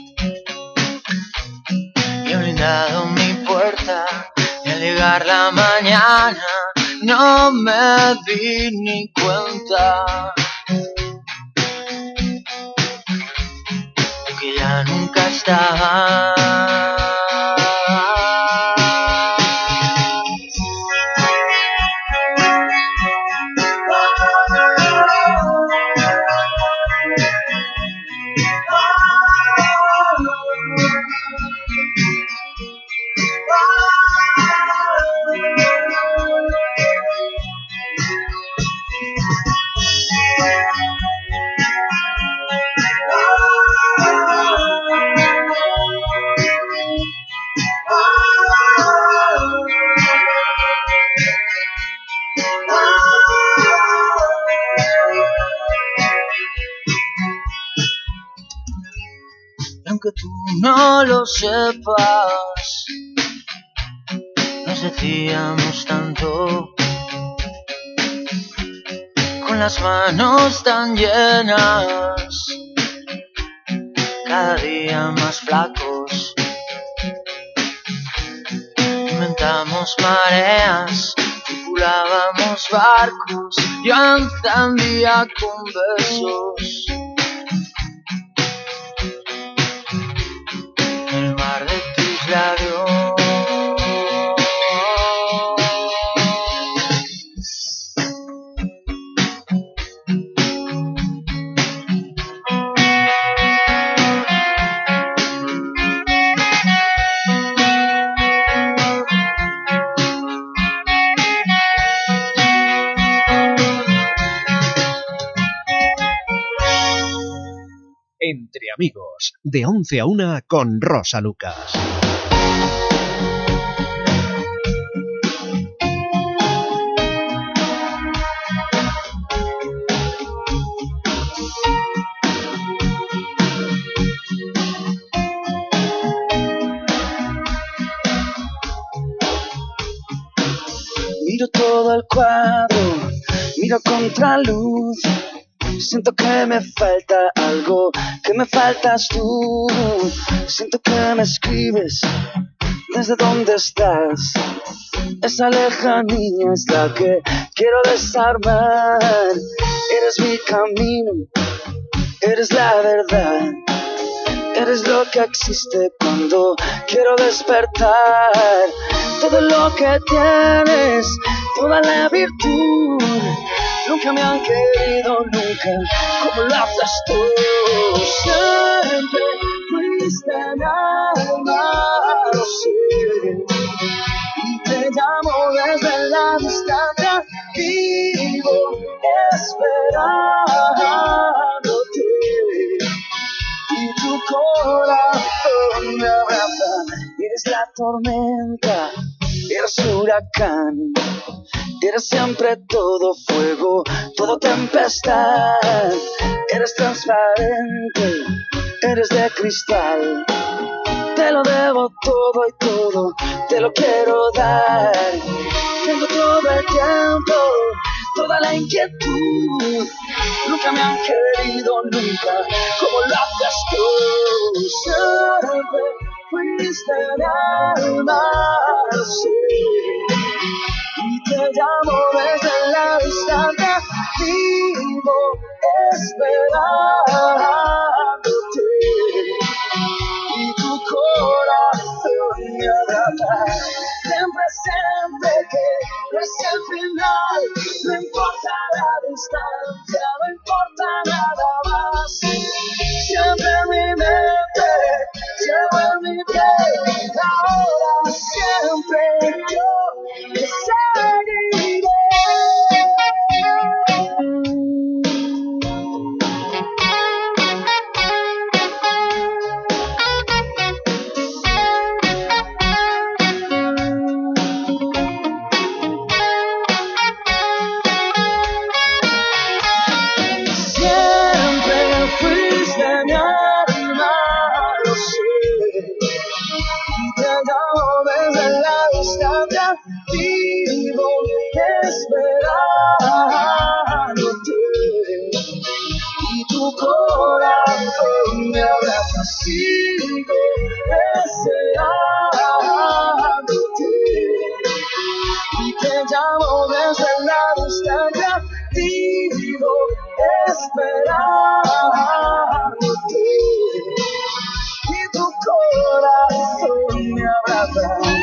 Y he blindado mi puerta y al llegar la mañana no me di ni cuenta de que ya nunca estaba. aunque tú no lo sepas. Nos decíamos tanto, con las manos tan llenas, cada día más flacos. Inventamos mareas, tripulábamos barcos, yo encendía con besos el mar de tus labios. Entre amigos, de 11 a 1 con Rosa Lucas. Miro todo el cuadro, miro contraluz. Siento que me falta algo, que me faltas tú. Siento que me escribes desde donde estás. Esa lejanía es la que quiero desarmar. Eres mi camino, eres la verdad. Eres lo que existe cuando quiero despertar. Todo lo que tienes, toda la virtud. Nunca me han querido, nunca como lo haces tú. Siempre fuiste mi alma, lo sé. Y te llamo desde la distancia, vivo esperándote. Y tu corazón me abraza. Eres la tormenta, eres huracán. Eres siempre todo fuego, todo tempestad. Eres transparente, eres de cristal. Te lo debo todo y todo te lo quiero dar. Tengo todo el tiempo, toda la inquietud. Nunca me han querido, nunca como lo haces tú. Siempre fuiste mi alma, lo sé. Y te llamo desde la distancia, vivo esperándote. Y tu corazón me abraza. Siempre, siempre que no es el final. No importa la distancia, no importa nada más. Siempre en mi mente, llevo en mi piel. Ahora siempre yo te seguiré. Vivo esperándote y tu corazón me abraza. Sigo deseándote y te llamo desde la distancia. Vivo esperándote y tu corazón me abraza.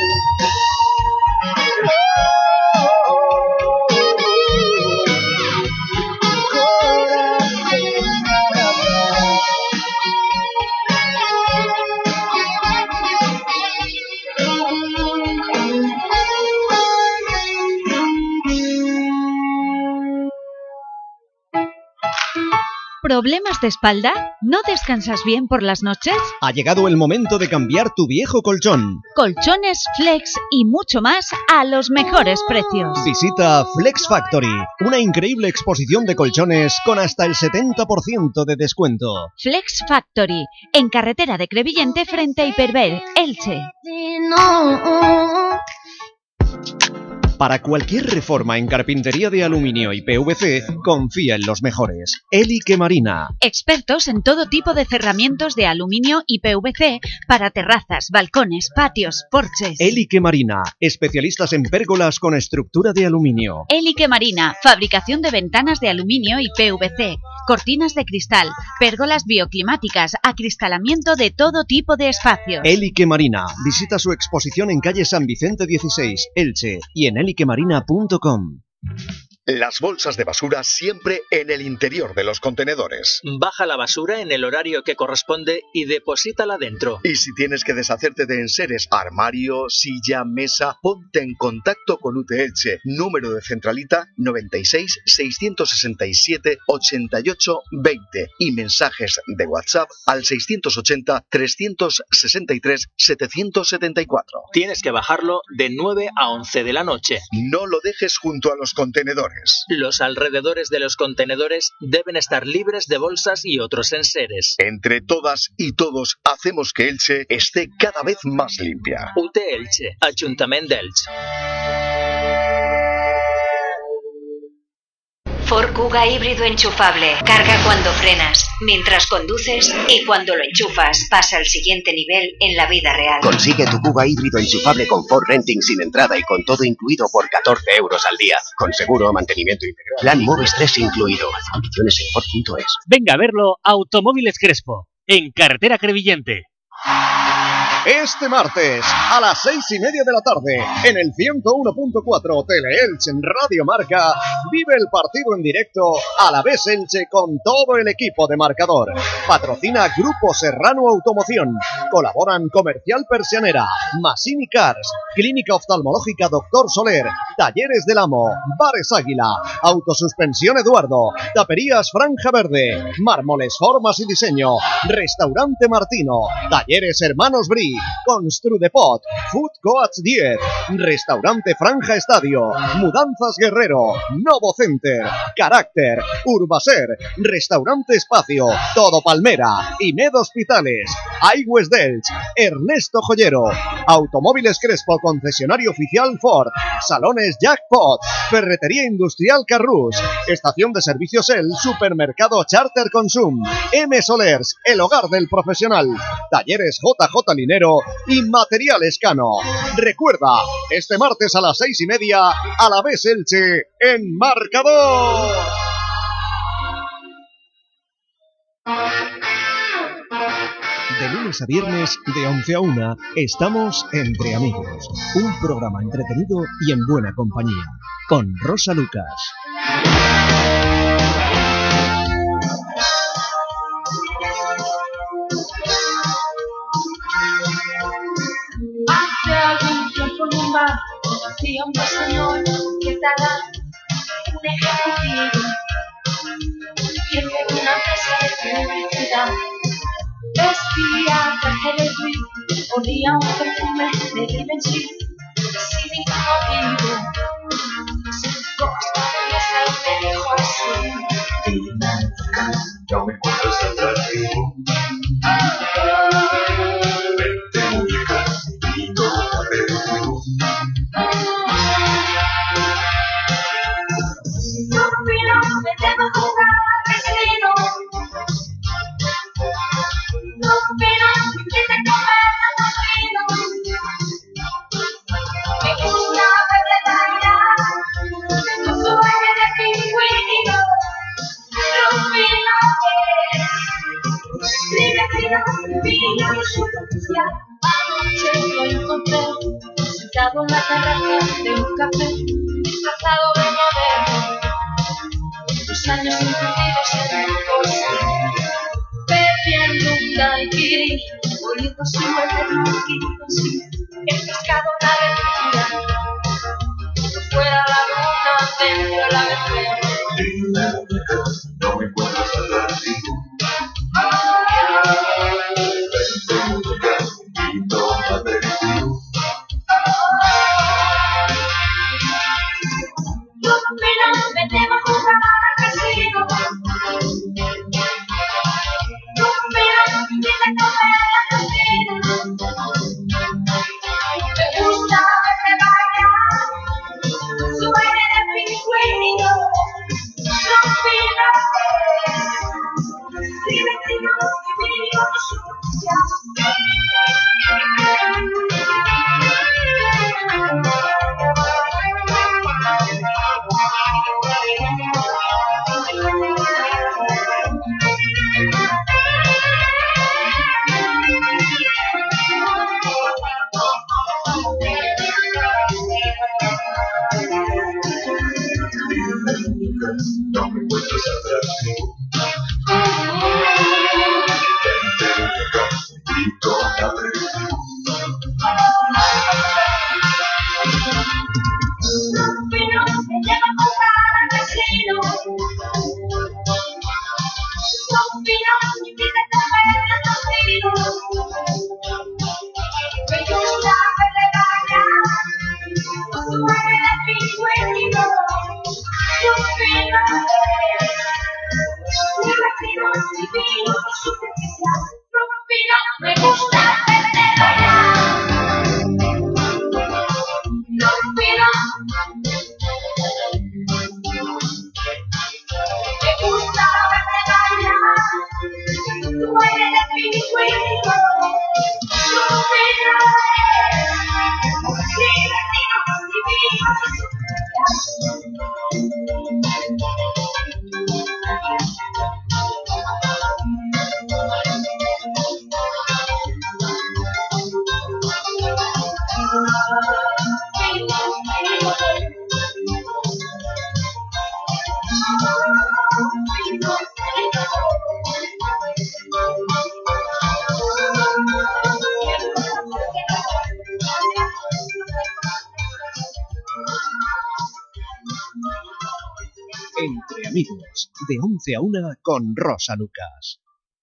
¿Problemas de espalda? ¿No descansas bien por las noches? Ha llegado el momento de cambiar tu viejo colchón. Colchones, Flex y mucho más a los mejores precios. Visita Flex Factory, una increíble exposición de colchones con hasta el 70% de descuento. Flex Factory, en carretera de Crevillente frente a Hiperver, Elche. Para cualquier reforma en carpintería de aluminio y PVC, confía en los mejores. Eliche Marina. Expertos en todo tipo de cerramientos de aluminio y PVC para terrazas, balcones, patios, porches. Eliche Marina, especialistas en pérgolas con estructura de aluminio. Eliche Marina, fabricación de ventanas de aluminio y PVC, cortinas de cristal, pérgolas bioclimáticas, acristalamiento de todo tipo de espacios. Eliche Marina, visita su exposición en calle San Vicente 16, Elche, y en eliquemarina.com. Las bolsas de basura siempre en el interior de los contenedores. Baja la basura en el horario que corresponde y deposítala dentro. Y si tienes que deshacerte de enseres, armario, silla, mesa, ponte en contacto con UT Elche. Número de centralita 96 667 88 20 y mensajes de WhatsApp al 680 363 774. Tienes que bajarlo de 9 a 11 de la noche. No lo dejes junto a los contenedores. Los alrededores de los contenedores deben estar libres de bolsas y otros enseres. Entre todas y todos hacemos que Elche esté cada vez más limpia. UT Elche, Ayuntamiento de Elche. Ford Kuga híbrido enchufable. Carga cuando frenas, mientras conduces y cuando lo enchufas pasa al siguiente nivel en la vida real. Consigue tu Kuga híbrido enchufable con Ford Renting sin entrada y con todo incluido por 14 euros al día. Con seguro, mantenimiento integral. Plan Moves 3 incluido. Condiciones en Ford.es. Venga a verlo Automóviles Crespo, en carretera Crevillente. Este martes, a las 6:30 de la tarde, en el 101.4 Tele-Elche en Radio Marca, vive el partido en directo Alavés Elche con todo el equipo de marcador. Patrocina Grupo Serrano Automoción. Colaboran Comercial Persianera, Massini Cars, Clínica Oftalmológica Dr. Soler, Talleres del Amo, Bares Águila, Autosuspensión Eduardo, Taperías Franja Verde, Mármoles Formas y Diseño, Restaurante Martino, Talleres Hermanos Bri, Construdepot, Food Coats 10, Restaurante Franja Estadio, Mudanzas Guerrero, Novo Center, Carácter, Urbaser, Restaurante Espacio, Todo Palmera, Imed Hospitales, iWest Delch, Ernesto Joyero, Automóviles Crespo, concesionario oficial Ford, Salones Jackpot, Ferretería Industrial Carrús, Estación de Servicios El, Supermercado Charter Consum, M Solers, el hogar del profesional, Talleres JJ Linero y Materiales Cano. Recuerda, este martes a las 6:30, Alavés Elche en Marcador. De lunes a viernes, de 11 a 1, estamos Entre Amigos, un programa entretenido y en buena compañía, con Rosa Lucas. Hace algún tiempo en un bar conocía a un señor que estaba un ejecutivo, jefe de una empresa de publicidad. Vestía traje de tweed, olía un perfume de Givenchy, sin ningún motivo. Se acercó hasta la mesa y me dijo así: no me encuentras atractivo. Vente muñeca y tócame de nuevo. No me debo jugar vecino. No que te comer tanto vino. Me gusta verte bailar con su aire de pingüino. Vino y su oficial. Anoche lo encontré sentado en la terraza de un café, disfrazado de moderno, sus años invertidos en un corsé, bebiendo un daiquiri, oliendo su eterno el pescado, la aventura, fuera la luna, dentro la aventura. Dime, muñeca, no me encuentras atractivo. Entre amigos, de 11 a 1 con Rosa Lucas.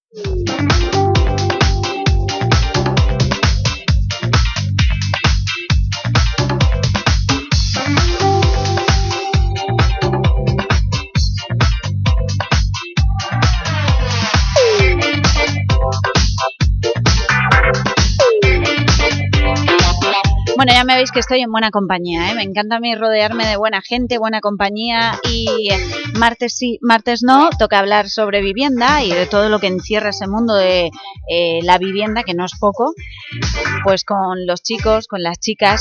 Bueno, ya me veis que estoy en buena compañía, ¿eh? Me encanta a mí rodearme de buena gente, buena compañía, y martes sí, martes no, toca hablar sobre vivienda y de todo lo que encierra ese mundo de la vivienda, que no es poco, pues con los chicos, con las chicas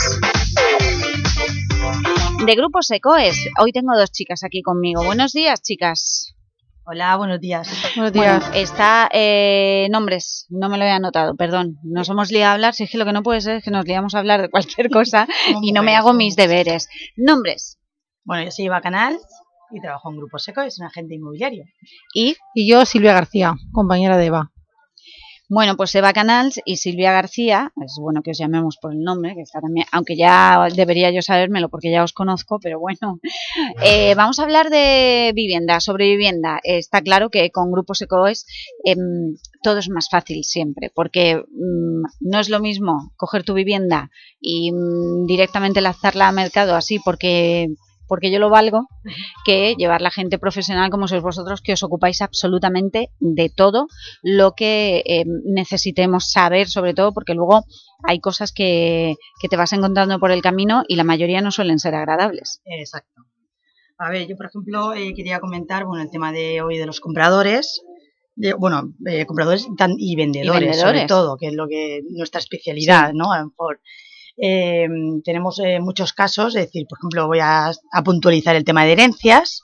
de Grupo Secoes. Hoy tengo dos chicas aquí conmigo. Buenos días, chicas. Hola, buenos días. Buenos días. Bueno, está nombres, no me lo he anotado, perdón. Nos hemos liado a hablar, si es que lo que no puede ser es que nos liamos a hablar de cualquier cosa y no me hago mis deberes. Nombres. Bueno, yo soy Eva Canal y trabajo en Grupo Seco, es un agente inmobiliario. ¿Y? Y yo, Silvia García, compañera de Eva. Bueno, pues Eva Canals y Silvia García, es bueno que os llamemos por el nombre, que está también, aunque ya debería yo sabérmelo porque ya os conozco, pero bueno. Vamos a hablar de vivienda, sobre vivienda. Está claro que con Grupo Secoes todo es más fácil siempre, porque no es lo mismo coger tu vivienda y directamente lanzarla al mercado así porque yo lo valgo, que llevar la gente profesional como sois vosotros, que os ocupáis absolutamente de todo lo que necesitemos saber, sobre todo porque luego hay cosas que te vas encontrando por el camino y la mayoría no suelen ser agradables. Exacto. A ver, yo por ejemplo quería comentar el tema de hoy de los compradores, compradores y vendedores, sobre todo, que es lo que nuestra especialidad, sí. ¿No? A lo mejor tenemos muchos casos, es decir, por ejemplo, voy a puntualizar el tema de herencias,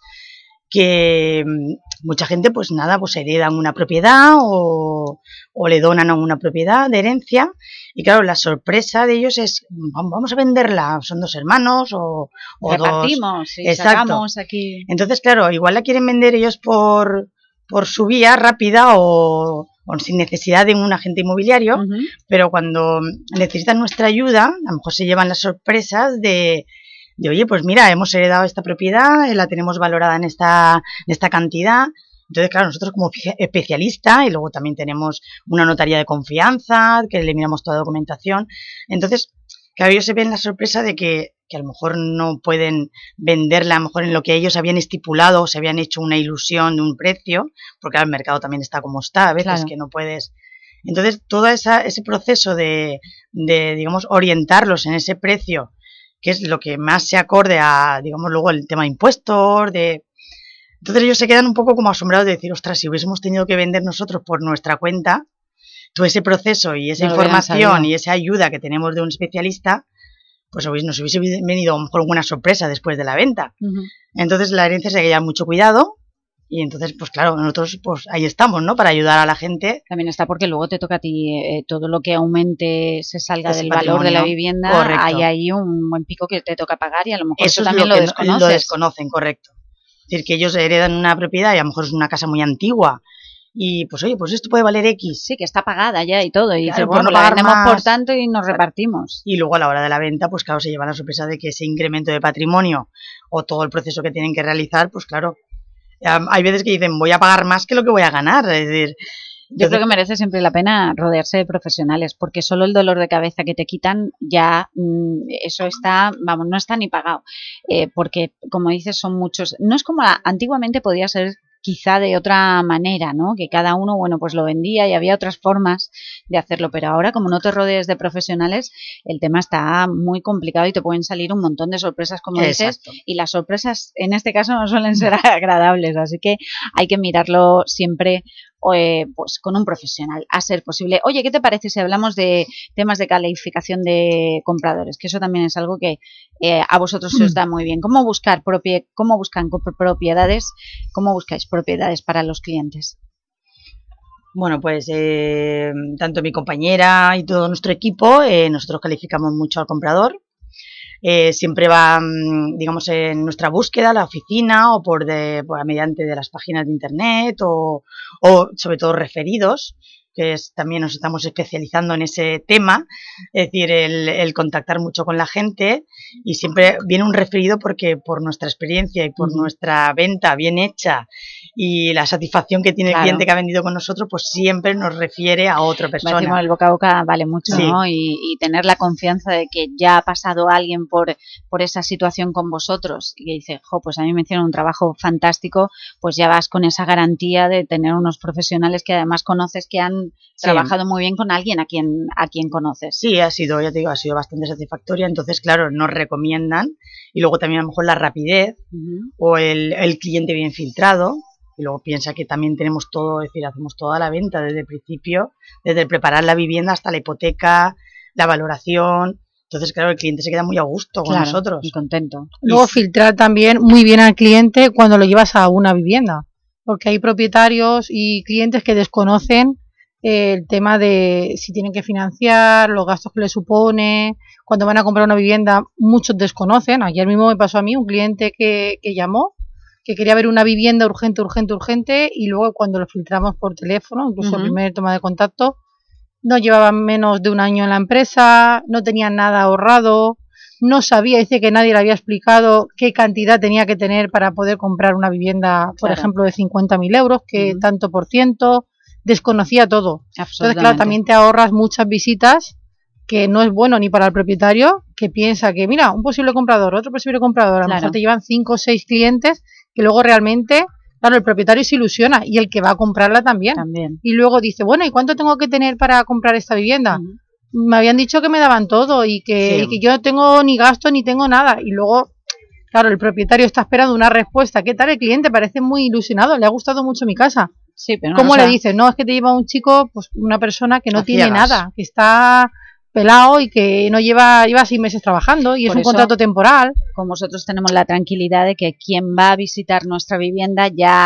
que mucha gente pues heredan una propiedad o le donan a una propiedad de herencia, y claro, la sorpresa de ellos es, vamos a venderla, son dos hermanos o repartimos dos. Y sacamos aquí. Entonces, claro, igual la quieren vender ellos por su vía rápida o sin necesidad de un agente inmobiliario, pero cuando necesitan nuestra ayuda, a lo mejor se llevan las sorpresas de oye, pues mira, hemos heredado esta propiedad, la tenemos valorada en esta cantidad. Entonces, claro, nosotros como especialista, y luego también tenemos una notaría de confianza, que le miramos toda la documentación. Entonces, claro, ellos se ven la sorpresa de que a lo mejor no pueden venderla, a lo mejor en lo que ellos habían estipulado, o se habían hecho una ilusión de un precio, porque el mercado también está como está, a veces claro. Que no puedes. Entonces, todo ese proceso de, digamos, orientarlos en ese precio, que es lo que más se acorde a, digamos, luego el tema de impuestos, Entonces ellos se quedan un poco como asombrados de decir, ostras, si hubiésemos tenido que vender nosotros por nuestra cuenta, todo ese proceso y esa información y esa ayuda que tenemos de un especialista, pues nos hubiese venido a lo mejor alguna sorpresa después de la venta. Entonces la herencia se hay que llevar mucho cuidado, y entonces, pues claro, nosotros pues ahí estamos, ¿no? Para ayudar a la gente. También está porque luego te toca a ti todo lo que aumente, se salga del valor de la vivienda. Correcto. Hay ahí un buen pico que te toca pagar y a lo mejor eso también lo desconoces. Lo desconocen, correcto. Es decir, que ellos heredan una propiedad y a lo mejor es una casa muy antigua. Y pues oye, pues esto puede valer X. Sí, que está pagada ya y todo. Y claro, bueno, no la vendemos por tanto y nos repartimos. Y luego a la hora de la venta, pues claro, se lleva la sorpresa de que ese incremento de patrimonio o todo el proceso que tienen que realizar, pues claro, hay veces que dicen, voy a pagar más que lo que voy a ganar. Es decir, yo creo que merece siempre la pena rodearse de profesionales, porque solo el dolor de cabeza que te quitan ya, eso está, vamos, no está ni pagado. Porque, como dices, son muchos. No es como antiguamente podía ser quizá de otra manera, ¿no? Que cada uno, bueno, pues lo vendía y había otras formas de hacerlo, pero ahora, como no te rodees de profesionales, el tema está muy complicado y te pueden salir un montón de sorpresas, como dices, y las sorpresas en este caso no suelen ser agradables, así que hay que mirarlo siempre pues con un profesional, a ser posible. Oye, ¿qué te parece si hablamos de temas de calificación de compradores? Que eso también es algo que a vosotros se os da muy bien. ¿Cómo buscan propiedades? ¿Cómo buscáis propiedades para los clientes? Bueno, pues tanto mi compañera y todo nuestro equipo, nosotros calificamos mucho al comprador. siempre va, digamos, en nuestra búsqueda a la oficina o mediante de las páginas de internet o sobre todo referidos, que también nos estamos especializando en ese tema, es decir, el contactar mucho con la gente, y siempre viene un referido porque por nuestra experiencia y por nuestra venta bien hecha y la satisfacción que tiene el cliente que ha vendido con nosotros, pues siempre nos refiere a otra persona. Decimos, el boca a boca vale mucho, sí, ¿no? Y tener la confianza de que ya ha pasado alguien por esa situación con vosotros y que dice, pues a mí me hicieron un trabajo fantástico, pues ya vas con esa garantía de tener unos profesionales que además conoces, que han trabajado muy bien con alguien a quien conoces. Sí, ya te digo, ha sido bastante satisfactoria. Entonces, claro, nos recomiendan, y luego también a lo mejor la rapidez o el cliente bien filtrado, y luego piensa que también tenemos todo, es decir, hacemos toda la venta desde el principio, desde preparar la vivienda hasta la hipoteca, la valoración. Entonces, claro, el cliente se queda muy a gusto con nosotros. Y contento. Luego filtrar también muy bien al cliente cuando lo llevas a una vivienda, porque hay propietarios y clientes que desconocen el tema de si tienen que financiar, los gastos que les supone, cuando van a comprar una vivienda, muchos desconocen. Ayer mismo me pasó a mí un cliente que llamó, que quería ver una vivienda urgente, y luego cuando lo filtramos por teléfono, incluso el primer toma de contacto, no llevaban menos de un año en la empresa, no tenían nada ahorrado, no sabía, dice que nadie le había explicado qué cantidad tenía que tener para poder comprar una vivienda, por ejemplo, de 50.000 euros, que tanto por ciento, desconocía todo. Entonces, claro, también te ahorras muchas visitas, que no es bueno ni para el propietario, que piensa que, mira, un posible comprador, otro posible comprador, a lo mejor te llevan 5 o 6 clientes, que luego realmente, claro, el propietario se ilusiona, y el que va a comprarla también. Y luego dice, bueno, ¿y cuánto tengo que tener para comprar esta vivienda? Me habían dicho que me daban todo, y que yo no tengo ni gasto ni tengo nada, y luego, claro, el propietario está esperando una respuesta. ¿Qué tal? El cliente parece muy ilusionado, le ha gustado mucho mi casa. Sí, pero ¿cómo le dices? No, es que te lleva un chico, pues una persona que no tiene nada, que está pelado y que no lleva 6 meses trabajando, y es un contrato temporal. Con vosotros tenemos la tranquilidad de que quien va a visitar nuestra vivienda ya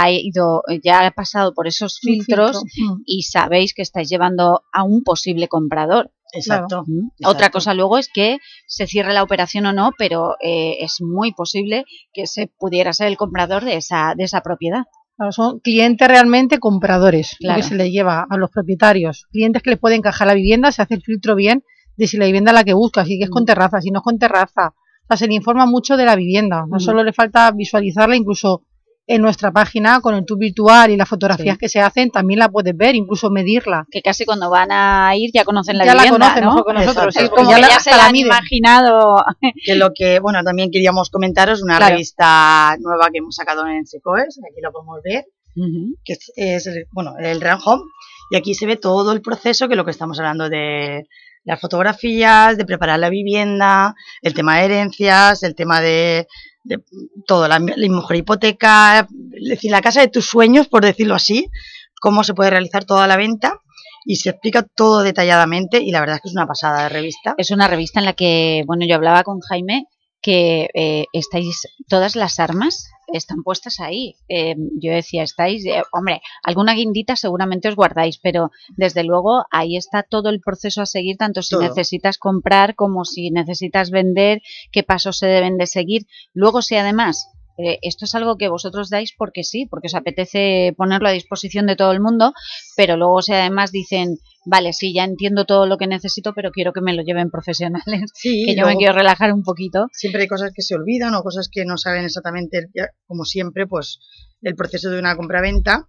ha pasado por esos filtros y sabéis que estáis llevando a un posible comprador. Exacto. Otra cosa luego es que se cierre la operación o no, pero es muy posible que se pudiera ser el comprador de esa propiedad. Claro, son clientes realmente compradores, lo que se les lleva a los propietarios. Clientes que les puede encajar la vivienda, se hace el filtro bien de si la vivienda es la que busca, si es con terraza, si no es con terraza. O sea, se le informa mucho de la vivienda, no solo le falta visualizarla, incluso en nuestra página con el tour virtual y las fotografías que se hacen, también la puedes ver, incluso medirla. Que casi cuando van a ir ya conocen la vivienda, la conocen, ¿no? mejor que nosotros, sí, como ya se la han imaginado. Que bueno, también queríamos comentaros una revista nueva que hemos sacado en Secoes, aquí lo podemos ver, que es el Real Home, y aquí se ve todo el proceso, que es lo que estamos hablando de las fotografías, de preparar la vivienda, el tema de herencias, el tema de todo, la mejor hipoteca, es decir, la casa de tus sueños, por decirlo así, cómo se puede realizar toda la venta, y se explica todo detalladamente, y la verdad es que es una pasada de revista. Es una revista en la que, bueno, yo hablaba con Jaime, que estáis, todas las armas están puestas ahí. Yo decía, hombre, alguna guindita seguramente os guardáis, pero desde luego ahí está todo el proceso a seguir, tanto si necesitas comprar como si necesitas vender, qué pasos se deben de seguir. Luego, si además esto es algo que vosotros dais porque sí, porque os apetece ponerlo a disposición de todo el mundo, pero luego si además dicen, vale, sí, ya entiendo todo lo que necesito, pero quiero que me lo lleven profesionales, que yo me quiero relajar un poquito. Siempre hay cosas que se olvidan o cosas que no saben exactamente, como siempre, pues el proceso de una compra-venta.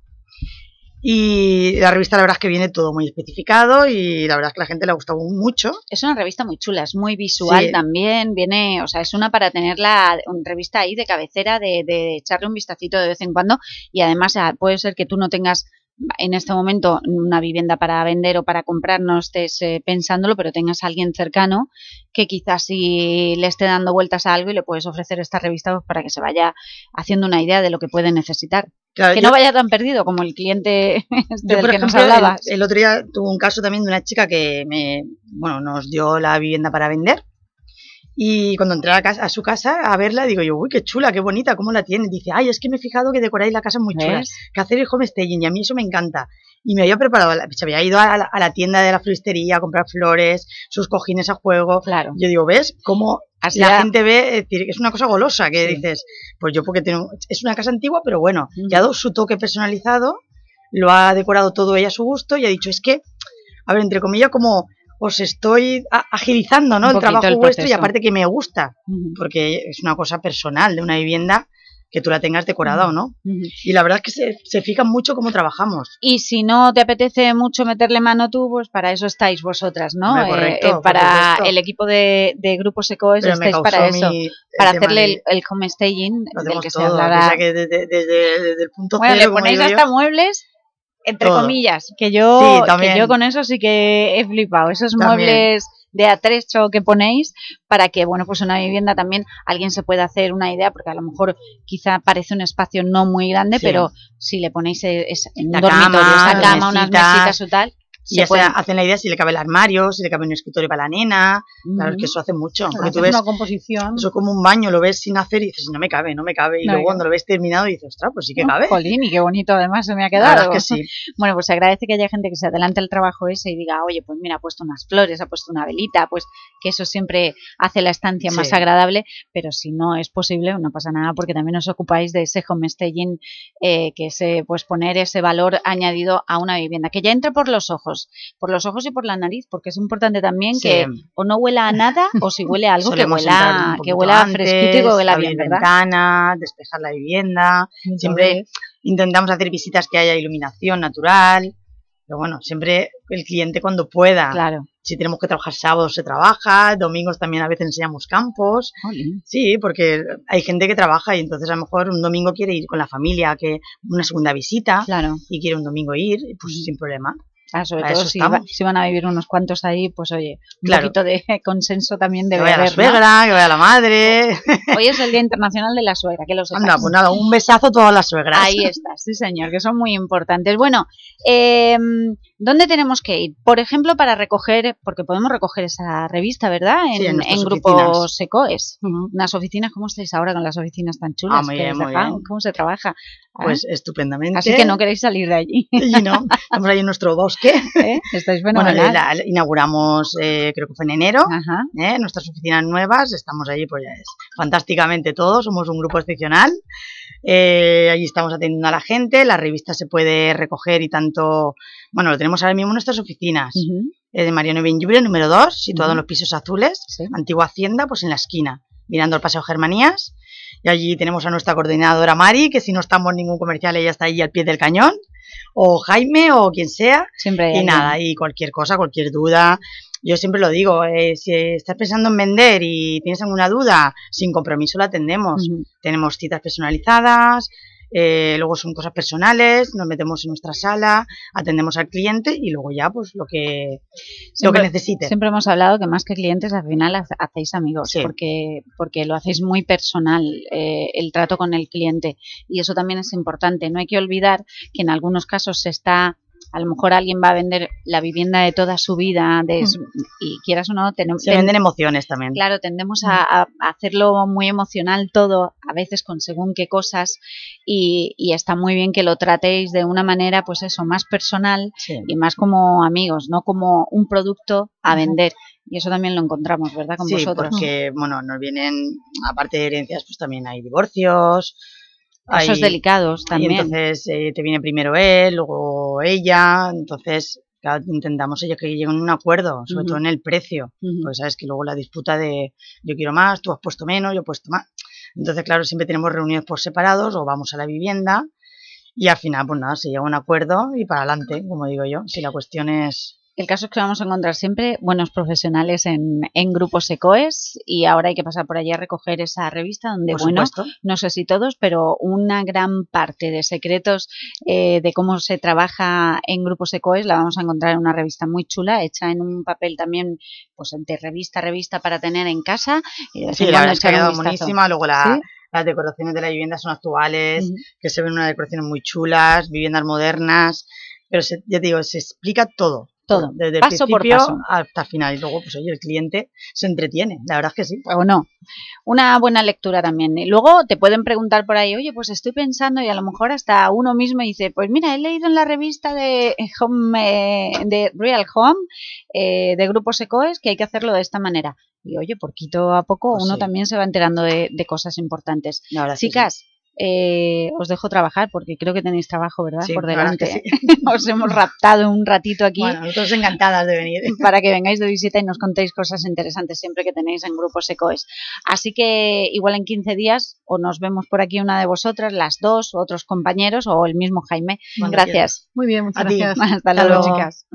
Y la revista, la verdad es que viene todo muy especificado, y la verdad es que a la gente le ha gustado mucho. Es una revista muy chula, es muy visual también, viene, o sea, es una para tenerla, una revista ahí de cabecera, de echarle un vistacito de vez en cuando, y además puede ser que tú no tengas en este momento una vivienda para vender o para comprar, no estés pensándolo, pero tengas a alguien cercano que quizás sí le esté dando vueltas a algo y le puedes ofrecer esta revista, pues, para que se vaya haciendo una idea de lo que puede necesitar. Claro, que no vaya tan perdido como el cliente del que nos hablabas. El otro día tuve un caso también de una chica que nos dio la vivienda para vender, y cuando entré a su casa a verla, digo yo, uy, qué chula, qué bonita, ¿cómo la tiene? Dice, ay, es que me he fijado que decoráis la casa muy chula, que hacer el homestaging, y a mí eso me encanta. Y me había preparado, se había ido a la tienda de la floristería a comprar flores, sus cojines a juego. Claro. Yo digo, ¿ves cómo Así la gente ve, es una cosa golosa, que dices, pues yo porque tengo, es una casa antigua, pero bueno, ya ha dado su toque personalizado, lo ha decorado todo ella a su gusto y ha dicho, es que, a ver, entre comillas, como os estoy agilizando, ¿no? El trabajo vuestro y aparte que me gusta, porque es una cosa personal de una vivienda que tú la tengas decorada o no. Y la verdad es que se fijan mucho cómo trabajamos. Y si no te apetece mucho meterle mano tú, pues para eso estáis vosotras, ¿no? Correcto, para el equipo de Grupo Secoes estáis para eso, para hacerle el home staging del que se hablará. O sea que desde el punto bueno, cero, le ponéis hasta muebles, entre comillas, que yo con eso sí que he flipado. Esos muebles de atrecho que ponéis para que, bueno, pues una vivienda también alguien se pueda hacer una idea, porque a lo mejor quizá parece un espacio no muy grande, pero si le ponéis en un dormitorio, esa cama, unas mesitas o tal, y ya se hacen la idea si le cabe el armario, si le cabe un escritorio para la nena, claro, es que eso hace mucho. Porque tú ves una composición. Eso como un baño, lo ves sin hacer y dices, no me cabe, y luego cuando lo ves terminado dices, ostras, pues sí que cabe. Jolín, y qué bonito además se me ha quedado. La verdad es que sí. Bueno, pues se agradece que haya gente que se adelante el trabajo ese y diga, oye, pues mira, ha puesto unas flores, ha puesto una velita, pues que eso siempre hace la estancia más agradable, pero si no es posible, no pasa nada, porque también os ocupáis de ese home staging, que es pues poner ese valor añadido a una vivienda, que ya entre por los ojos y por la nariz, porque es importante también que o no huela a nada, o si huele a algo que huela fresquito y que huela bien, ¿verdad? Ventanas, despejar la vivienda, siempre intentamos hacer visitas que haya iluminación natural, pero bueno, siempre el cliente cuando pueda. Claro. Si tenemos que trabajar sábados se trabaja, domingos también a veces enseñamos campos. Sí, porque hay gente que trabaja y entonces a lo mejor un domingo quiere ir con la familia, que una segunda visita, y quiere un domingo ir, pues sin problema. Sobre todo si van a vivir unos cuantos ahí, pues oye, un poquito de consenso también debe haber, que vaya la suegra, que vaya la madre. Hoy es el Día Internacional de la Suegra, que lo sepas. Anda, pues nada, un besazo a todas las suegras. Ahí está, sí señor, que son muy importantes. Bueno, ¿dónde tenemos que ir? Por ejemplo, para recoger, porque podemos recoger esa revista, ¿verdad? En Grupo Secoes. Unas oficinas, ¿cómo estáis ahora con las oficinas tan chulas? Muy bien. ¿Cómo se trabaja? Pues estupendamente. Así que no queréis salir de allí. Y no, estamos ahí en nuestro bosque. Estáis fenomenal. Bueno, inauguramos, creo que fue en enero, nuestras oficinas nuevas, estamos allí, pues ya es fantásticamente todo, somos un grupo excepcional. Allí estamos atendiendo a la gente, la revista se puede recoger y tanto, bueno, lo tenemos ahora mismo en nuestras oficinas. De Mariano Benlliure, número 2, situado en los pisos azules, antigua hacienda, pues en la esquina, mirando al Paseo Germanías. Y allí tenemos a nuestra coordinadora Mari, que si no estamos en ningún comercial, ella está allí al pie del cañón, o Jaime, o quien sea, siempre nada, y cualquier cosa, cualquier duda. Yo siempre lo digo, si estás pensando en vender y tienes alguna duda, sin compromiso la atendemos. Tenemos citas personalizadas, luego son cosas personales, nos metemos en nuestra sala, atendemos al cliente y luego ya pues lo que necesite. Siempre hemos hablado que más que clientes al final hacéis amigos, porque lo hacéis muy personal, el trato con el cliente, y eso también es importante. No hay que olvidar que en algunos casos a lo mejor alguien va a vender la vivienda de toda su vida y quieras o no... Se venden emociones también. Claro, tendemos a hacerlo muy emocional todo, a veces con según qué cosas, y está muy bien que lo tratéis de una manera, pues eso, más personal y más como amigos, no como un producto a vender. Y eso también lo encontramos, ¿verdad? Con vosotros. Sí, porque, bueno, nos vienen, aparte de herencias, pues también hay divorcios... Casos delicados también. Y entonces te viene primero él, luego ella, entonces claro, intentamos que lleguen a un acuerdo, sobre todo en el precio, porque sabes que luego la disputa de yo quiero más, tú has puesto menos, yo he puesto más. Entonces claro, siempre tenemos reuniones por separados o vamos a la vivienda y al final pues nada, se llega a un acuerdo y para adelante, como digo yo, si la cuestión es... El caso es que vamos a encontrar siempre buenos profesionales en Grupo Secoes, y ahora hay que pasar por allí a recoger esa revista donde, no sé si todos, pero una gran parte de secretos de cómo se trabaja en Grupo Secoes la vamos a encontrar en una revista muy chula, hecha en un papel también, pues de revista a revista para tener en casa. Y sí, la verdad es que ha quedado buenísima, luego las decoraciones de la vivienda son actuales, que se ven unas decoraciones muy chulas, viviendas modernas, pero ya te digo, se explica todo. Todo, desde el paso por principio paso. hasta el final. Y luego, pues oye, el cliente se entretiene, la verdad es que sí. O no. Una buena lectura también. Y luego te pueden preguntar por ahí, oye, pues estoy pensando, y a lo mejor hasta uno mismo dice, pues mira, he leído en la revista de Home, de Real Home, de Grupo Secoes, que hay que hacerlo de esta manera. Y oye, poquito a poco Pues uno sí. también se va enterando de cosas importantes. La verdad es que Chicas, os dejo trabajar porque creo que tenéis trabajo, ¿verdad? Sí, por la verdad delante. es que Os hemos raptado un ratito aquí. Bueno, nosotros encantadas de venir. Para que vengáis de visita y nos contéis cosas interesantes siempre que tenéis en Grupo Secoes. Así que igual en 15 días o nos vemos por aquí una de vosotras, las dos, o otros compañeros o el mismo Jaime. Cuando Gracias. quieras. Muy bien, muchas A ti. gracias. Hasta luego, luego. chicas.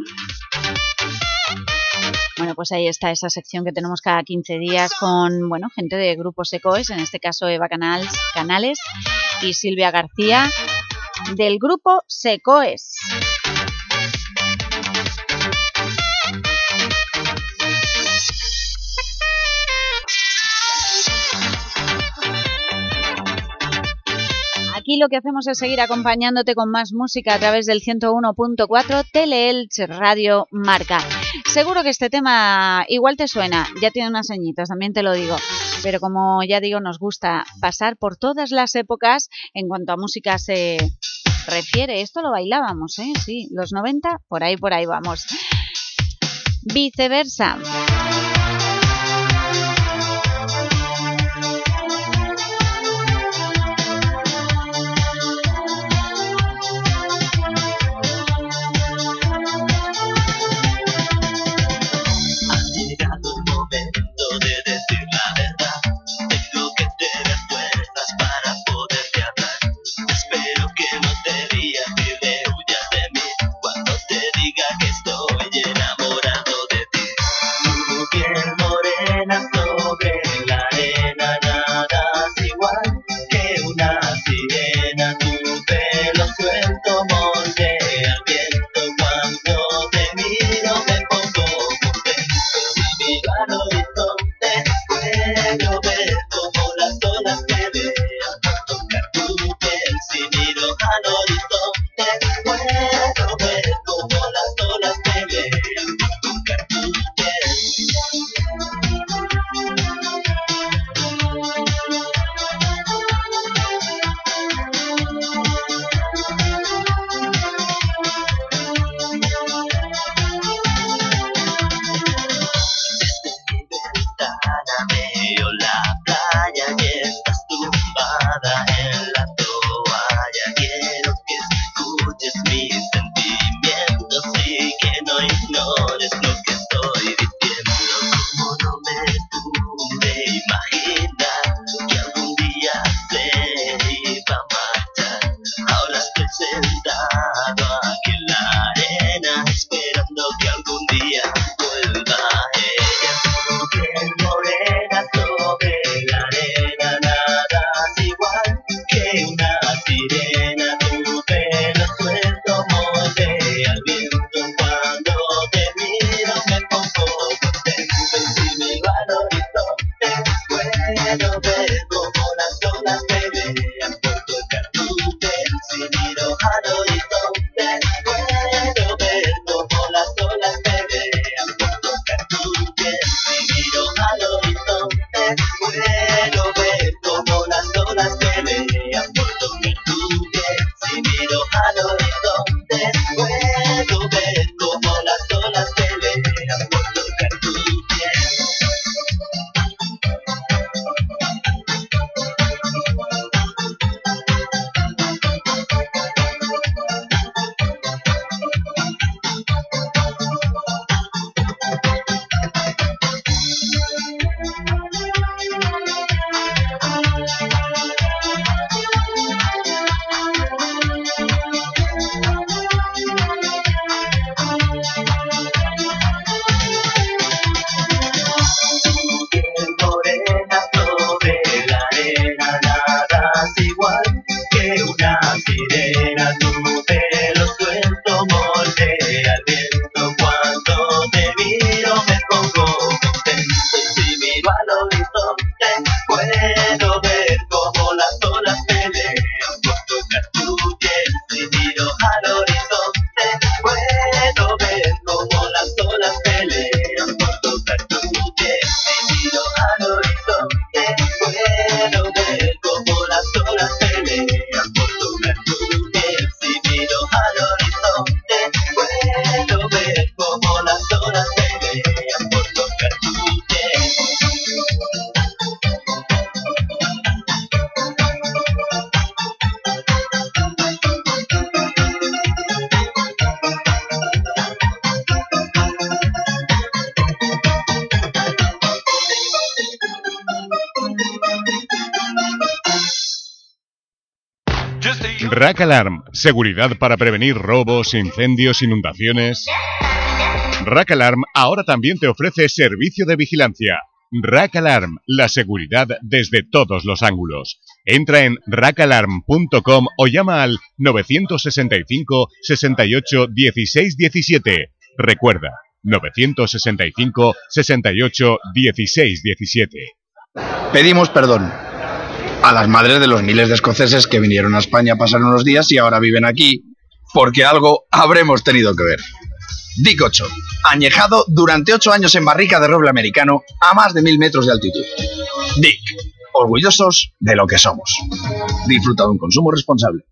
Bueno, pues ahí está esa sección que tenemos cada 15 días con, bueno, gente de Grupo Secoes, en este caso Eva Canales y Silvia García, del Grupo Secoes. Aquí lo que hacemos es seguir acompañándote con más música a través del 101.4 Teleelch Radio Marca. Seguro que este tema igual te suena, ya tiene unos añitos, también te lo digo, pero como ya digo, nos gusta pasar por todas las épocas en cuanto a música se refiere. Esto lo bailábamos, ¿eh? Sí, los 90, por ahí vamos. Viceversa. Rack Alarm, seguridad para prevenir robos, incendios, inundaciones. Rack Alarm ahora también te ofrece servicio de vigilancia. Rack Alarm, la seguridad desde todos los ángulos. Entra en rackalarm.com o llama al 965 68 16 17. Recuerda, 965 68 16 17. Pedimos perdón a las madres de los miles de escoceses que vinieron a España a pasar unos días y ahora viven aquí, porque algo habremos tenido que ver. Dick 8, añejado durante 8 años en barrica de roble americano a más de 1000 metros de altitud. Dick, orgullosos de lo que somos. Disfruta de un consumo responsable.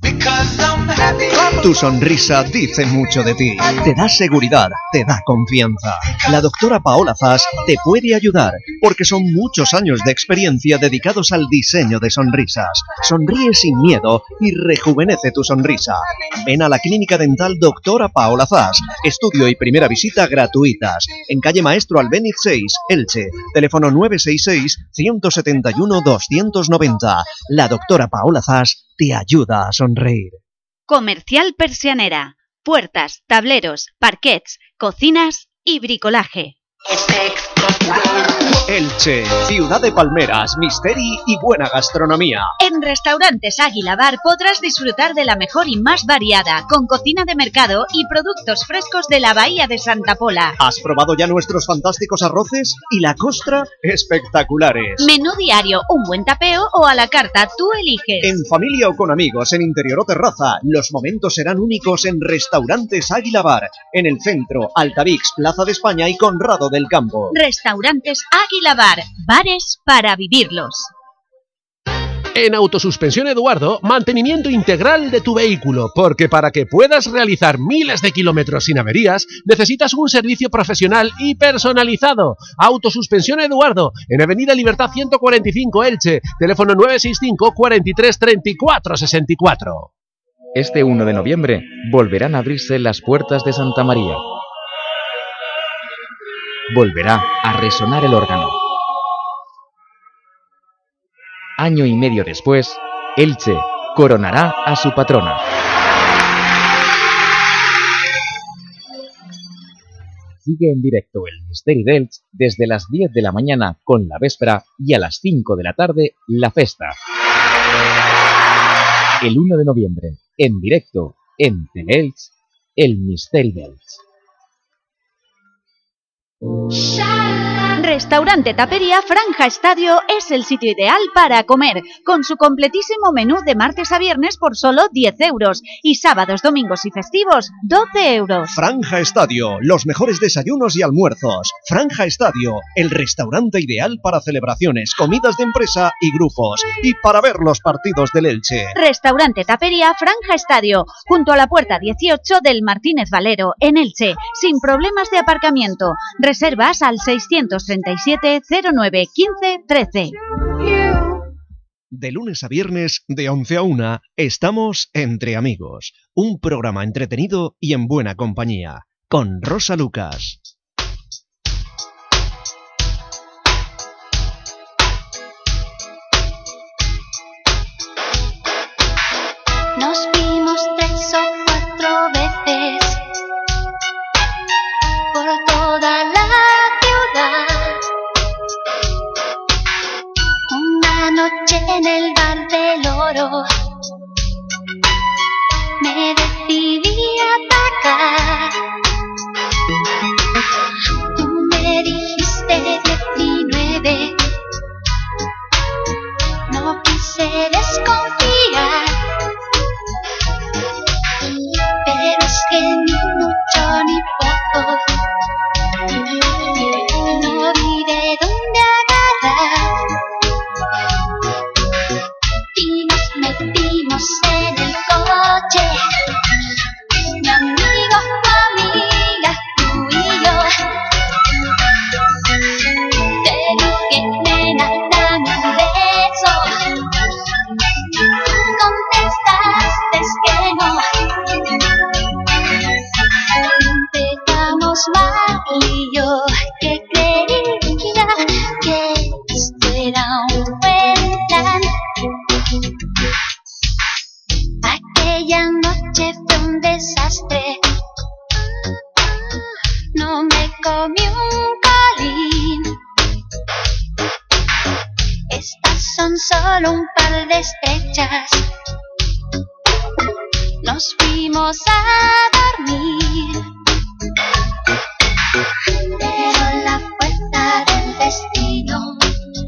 Tu sonrisa dice mucho de ti, te da seguridad, te da confianza. La doctora Paola Zas te puede ayudar, porque son muchos años de experiencia dedicados al diseño de sonrisas. Sonríe sin miedo y rejuvenece tu sonrisa. Ven a la Clínica Dental Doctora Paola Zas. Estudio y primera visita gratuitas. En calle Maestro Albéniz 6, Elche. Teléfono 966-171-290. La doctora Paola Zas te ayuda a sonreír. Comercial Persianera. Puertas, tableros, parquets, cocinas y bricolaje. Elche, ciudad de palmeras, misteri y buena gastronomía. En Restaurantes Águila Bar podrás disfrutar de la mejor y más variada, con cocina de mercado y productos frescos de la Bahía de Santa Pola. ¿Has probado ya nuestros fantásticos arroces? Y la costra, espectaculares. Menú diario, un buen tapeo o a la carta, tú eliges. En familia o con amigos, en interior o terraza, los momentos serán únicos en Restaurantes Águila Bar, en el centro, Altavix, Plaza de España y Conrado del Campo. Restaurantes Águila Bar, bares para vivirlos. En Autosuspensión Eduardo, mantenimiento integral de tu vehículo, porque para que puedas realizar miles de kilómetros sin averías, necesitas un servicio profesional y personalizado. Autosuspensión Eduardo, en Avenida Libertad 145 Elche, teléfono 965 43 34 64. Este 1 de noviembre volverán a abrirse las puertas de Santa María. Volverá a resonar el órgano. Año y medio después, Elche coronará a su patrona. Sigue en directo el Misteri d'Elche desde las 10 de la mañana con la véspera y a las 5 de la tarde la festa. El 1 de noviembre, en directo, en Teleelche, el Misteri d'Elche. Restaurante Tapería Franja Estadio es el sitio ideal para comer, con su completísimo menú de martes a viernes por solo 10 euros y sábados, domingos y festivos 12 euros. Franja Estadio, los mejores desayunos y almuerzos. Franja Estadio, el restaurante ideal para celebraciones, comidas de empresa y grupos, y para ver los partidos del Elche. Restaurante Tapería Franja Estadio, junto a la puerta 18 del Martínez Valero, en Elche, sin problemas de aparcamiento. Reservas al 637 09 15 13. De lunes a viernes, de 11 a 1, estamos Entre Amigos, un programa entretenido y en buena compañía, con Rosa Lucas. Nos vimos 3 o 4 veces por toda la ciudad. Una noche en el Bar del Oro me decidí a atacar. Tú me dijiste 19, no quise desconfiar, pero es que ni mucho ni poco, no vi de dónde agarrar. Y nos metimos en el coche, mi amigo fue a mi tan solo un par de estrechas. Nos fuimos a dormir, pero la fuerza del destino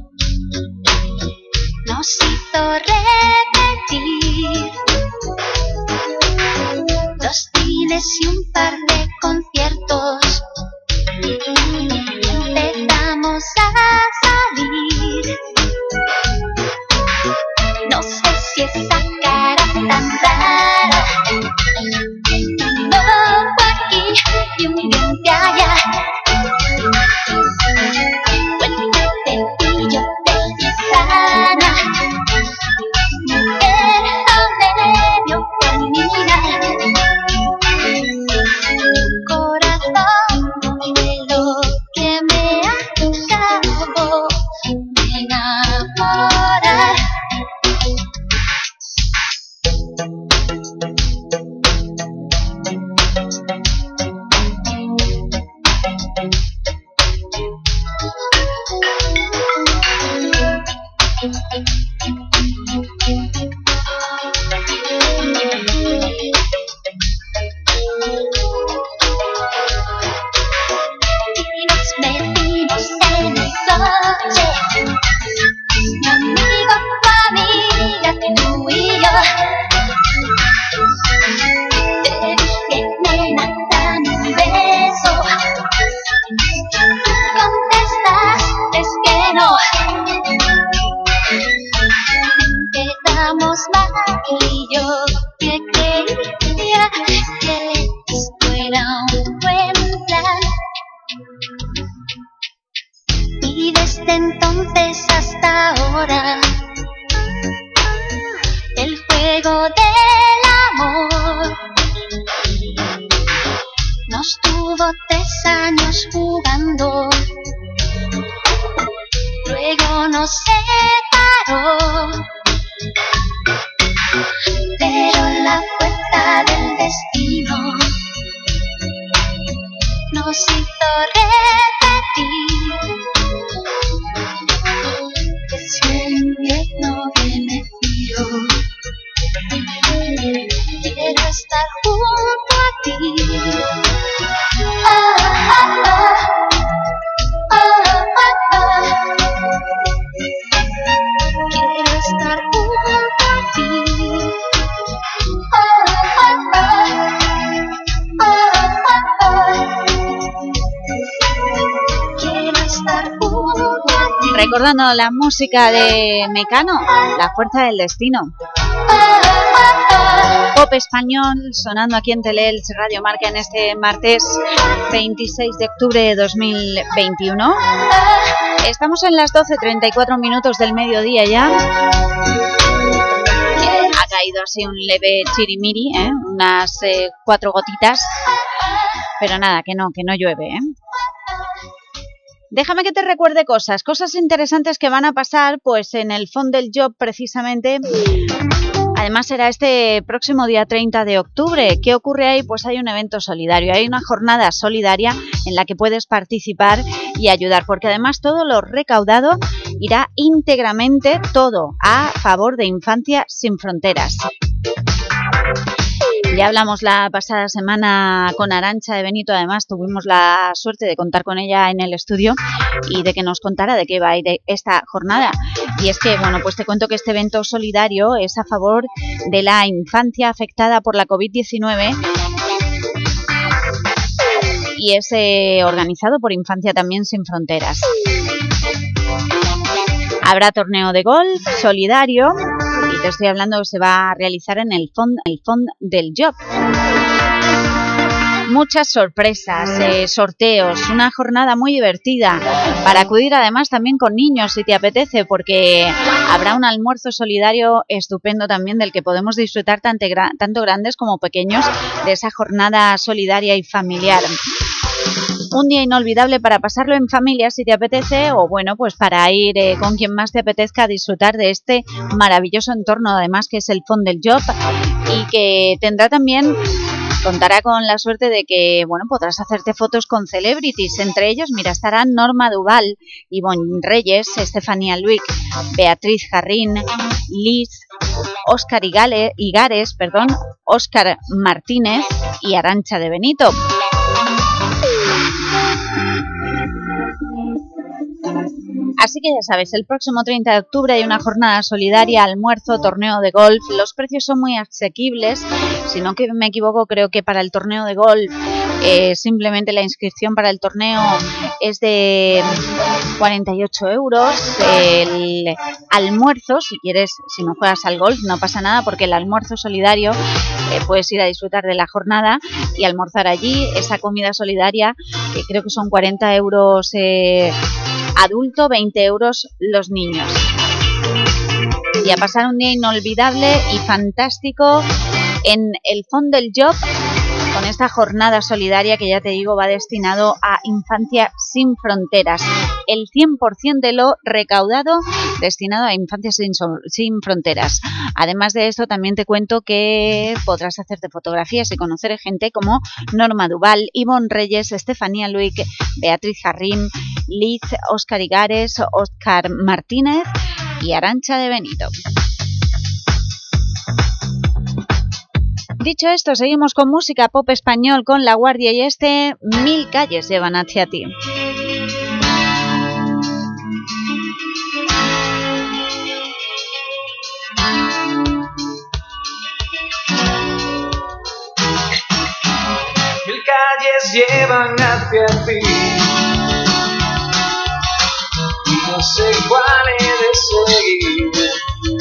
nos hizo repetir 2 cines y un par de conciertos. Empezamos a salir. No sé si esa cara tan rara, un ojo aquí y un diente allá, o el destello de gitana, mujer a medio caminar. Corazón de lo que me acabo de enamorar. Y nos metimos en el coche, mi amigo, tu amiga, tú y yo. Te dije, nena, dame un beso. Tú contestaste que no. Quedamos mal y yo que creía que esto era un buen plan. Y desde entonces hasta ahora el juego del amor nos tuvo 3 años jugando, luego nos separó, pero la fuerza del destino nos hizo repetir que si el invierno viene frío, quiero estar junto a ti. Oh, oh, oh, oh, oh, oh. Quiero estar junto a ti. Oh, oh, oh, oh, oh. Quiero estar junto a ti. Recordando la música de Mecano, La fuerza del destino. Pop español sonando aquí en Teleelch Radio Marca en este martes 26 de octubre de 2021. Estamos en las 12:34 del mediodía ya. Ha caído así un leve chirimiri, unas 4 gotitas, pero nada, que no llueve, Déjame que te recuerde cosas interesantes que van a pasar pues en el Font del Job precisamente. Además será este próximo día 30 de octubre. ¿Qué ocurre ahí? Pues hay un evento solidario, hay una jornada solidaria en la que puedes participar y ayudar, porque además todo lo recaudado irá íntegramente todo a favor de Infancia Sin Fronteras. Ya hablamos la pasada semana con Arantxa de Benito, además tuvimos la suerte de contar con ella en el estudio y de que nos contara de qué va a ir esta jornada. Y es que, bueno, pues te cuento que este evento solidario es a favor de la infancia afectada por la COVID-19 y es organizado por Infancia también Sin Fronteras. Habrá torneo de golf solidario y te estoy hablando que se va a realizar en el Font del Job. Muchas sorpresas, sorteos, una jornada muy divertida para acudir además también con niños si te apetece, porque habrá un almuerzo solidario estupendo también del que podemos disfrutar tanto grandes como pequeños de esa jornada solidaria y familiar. Un día inolvidable para pasarlo en familia si te apetece, o bueno, pues para ir con quien más te apetezca a disfrutar de este maravilloso entorno, además que es el Font del Job, y que tendrá también Contará con la suerte de que, bueno, podrás hacerte fotos con celebrities. Entre ellos, mira, estarán Norma Duval, Ivonne Reyes, Estefanía Luik, Beatriz Jarrín, Liz, Óscar Igares, Óscar Martínez y Arantxa de Benito. Así que ya sabes, el próximo 30 de octubre hay una jornada solidaria, almuerzo, torneo de golf. Los precios son muy asequibles, si no que me equivoco, creo que para el torneo de golf simplemente la inscripción para el torneo es de 48 euros. El almuerzo, si quieres, si no juegas al golf no pasa nada, porque el almuerzo solidario puedes ir a disfrutar de la jornada y almorzar allí. Esa comida solidaria, que creo que son 40 euros adulto, 20 euros los niños. Y a pasar un día inolvidable y fantástico en el Font del Job, con esta jornada solidaria que ya te digo va destinado a Infancia Sin Fronteras. El 100% de lo recaudado destinado a Infancia Sin Fronteras. Además de esto, también te cuento que podrás hacerte fotografías y conocer gente como Norma Duval, Ivonne Reyes, Estefanía Luik, Beatriz Jarrín, Liz, Óscar Igares, Óscar Martínez y Arantxa de Benito. Dicho esto, seguimos con música pop español con La Guardia y este 1000 calles llevan hacia ti. Mil calles llevan hacia ti y no sé cuál he de seguir.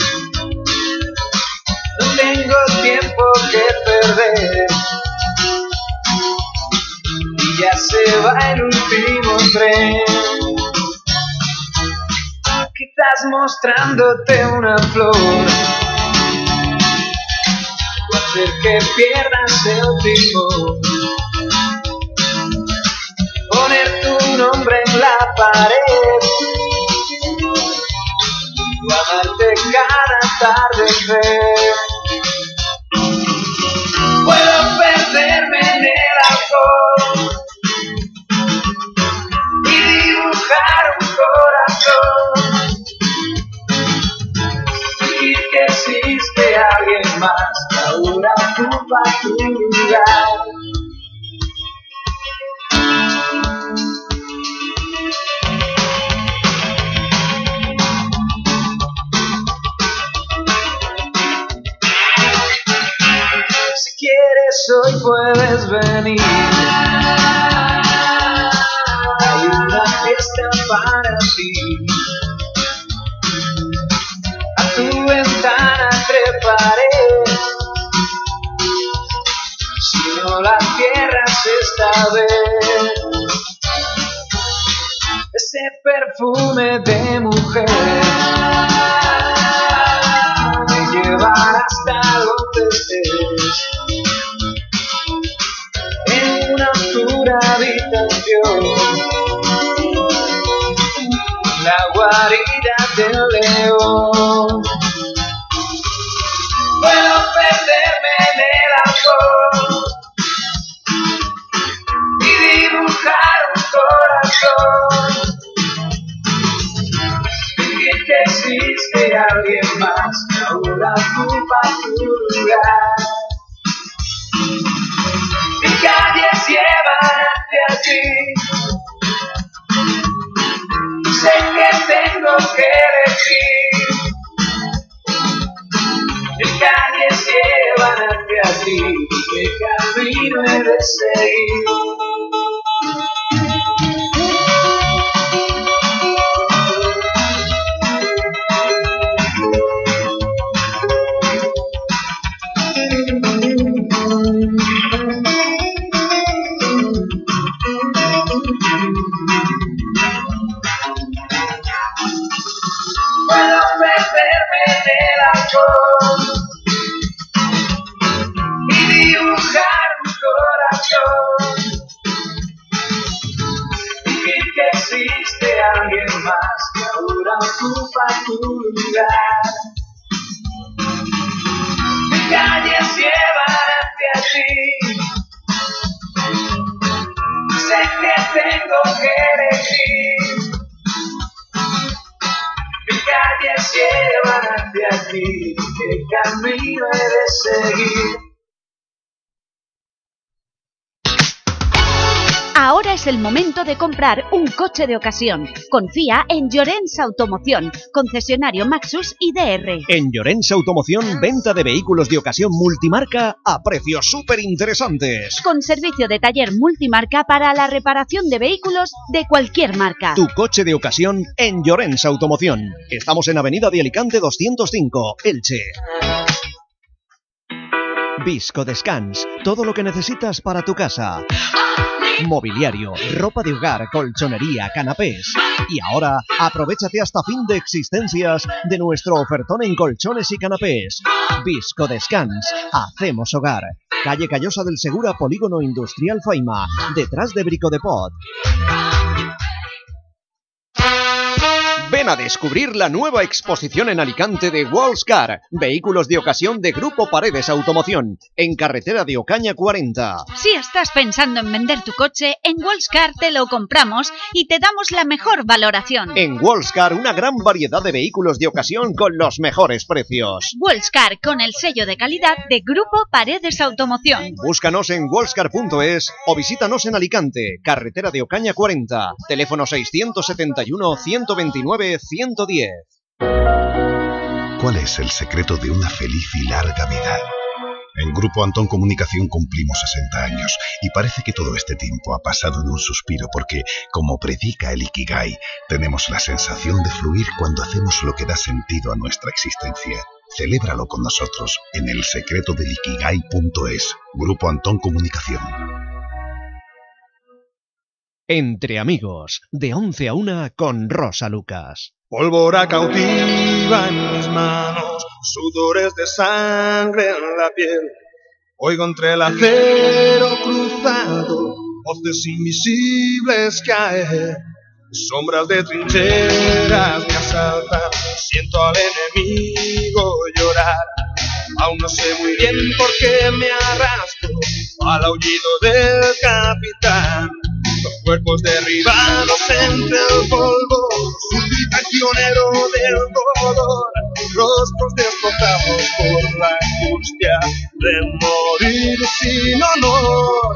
No tengo tiempo que perder y ya se va el último tren. Quizás mostrándote una flor o hacer que pierdas el timón. Poner tu nombre en la pared o amarte cada atardecer. Puedo perderme en el alcohol y dibujar un corazón, y que existe alguien más que ahora ocupa tu lugar. Si quieres hoy puedes venir, hay una fiesta para ti. A tu ventana treparé, si no la cierras esta vez. Ese perfume de mujer me llevará hasta donde estés, en una oscura habitación, la guarida del león. Puedo perderme en el alcohol y dibujar un corazón, y que existe alguien más que ahora ocupa tu lugar. Mis calles llevan hacia ti, sé que tengo que elegir. Mis calles llevan hacia ti, ¿qué camino he de seguir? Puedo perderme en el alcohol y dibujar un corazón, y que existe alguien más que ahora ocupa tu lugar. Mis calles llevan hacia ti, tengo que elegir. Mis calles llevan hacia ti, ¿qué camino he de seguir? Ahora es el momento de comprar un coche de ocasión. Confía en Llorens Automoción, concesionario Maxus y DR. En Llorens Automoción, venta de vehículos de ocasión multimarca a precios súper interesantes. Con servicio de taller multimarca para la reparación de vehículos de cualquier marca. Tu coche de ocasión en Llorens Automoción. Estamos en Avenida de Alicante 205, Elche. Visco Descans, todo lo que necesitas para tu casa. Mobiliario, ropa de hogar, colchonería, canapés. Y ahora, aprovéchate hasta fin de existencias de nuestro ofertón en colchones y canapés. Visco Descans, hacemos hogar. Calle Callosa del Segura, Polígono Industrial Faima, detrás de Bricodepot. Ven a descubrir la nueva exposición en Alicante de Wallscar, vehículos de ocasión de Grupo Paredes Automoción, en carretera de Ocaña 40. Si estás pensando en vender tu coche, en Wallscar te lo compramos y te damos la mejor valoración. En Wallscar, una gran variedad de vehículos de ocasión con los mejores precios. Wallscar, con el sello de calidad de Grupo Paredes Automoción. Búscanos en wallscar.es o visítanos en Alicante, carretera de Ocaña 40, teléfono 671 129 110. ¿Cuál es el secreto de una feliz y larga vida? En Grupo Antón Comunicación cumplimos 60 años y parece que todo este tiempo ha pasado en un suspiro porque, como predica el Ikigai, tenemos la sensación de fluir cuando hacemos lo que da sentido a nuestra existencia. Celébralo con nosotros en elsecretodelikigai.es. Grupo Antón Comunicación. Entre amigos, de 11 a 1 con Rosa Lucas. Pólvora cautiva en mis manos, sudores de sangre en la piel. Oigo entre el acero cruzado, voces invisibles caer. Sombras de trincheras me asaltan, siento al enemigo llorar. Aún no sé muy bien por qué me arrastro al aullido del capitán. Los cuerpos derribados entre el polvo, un pionero del dolor, rostros destrozados por la angustia de morir sin honor.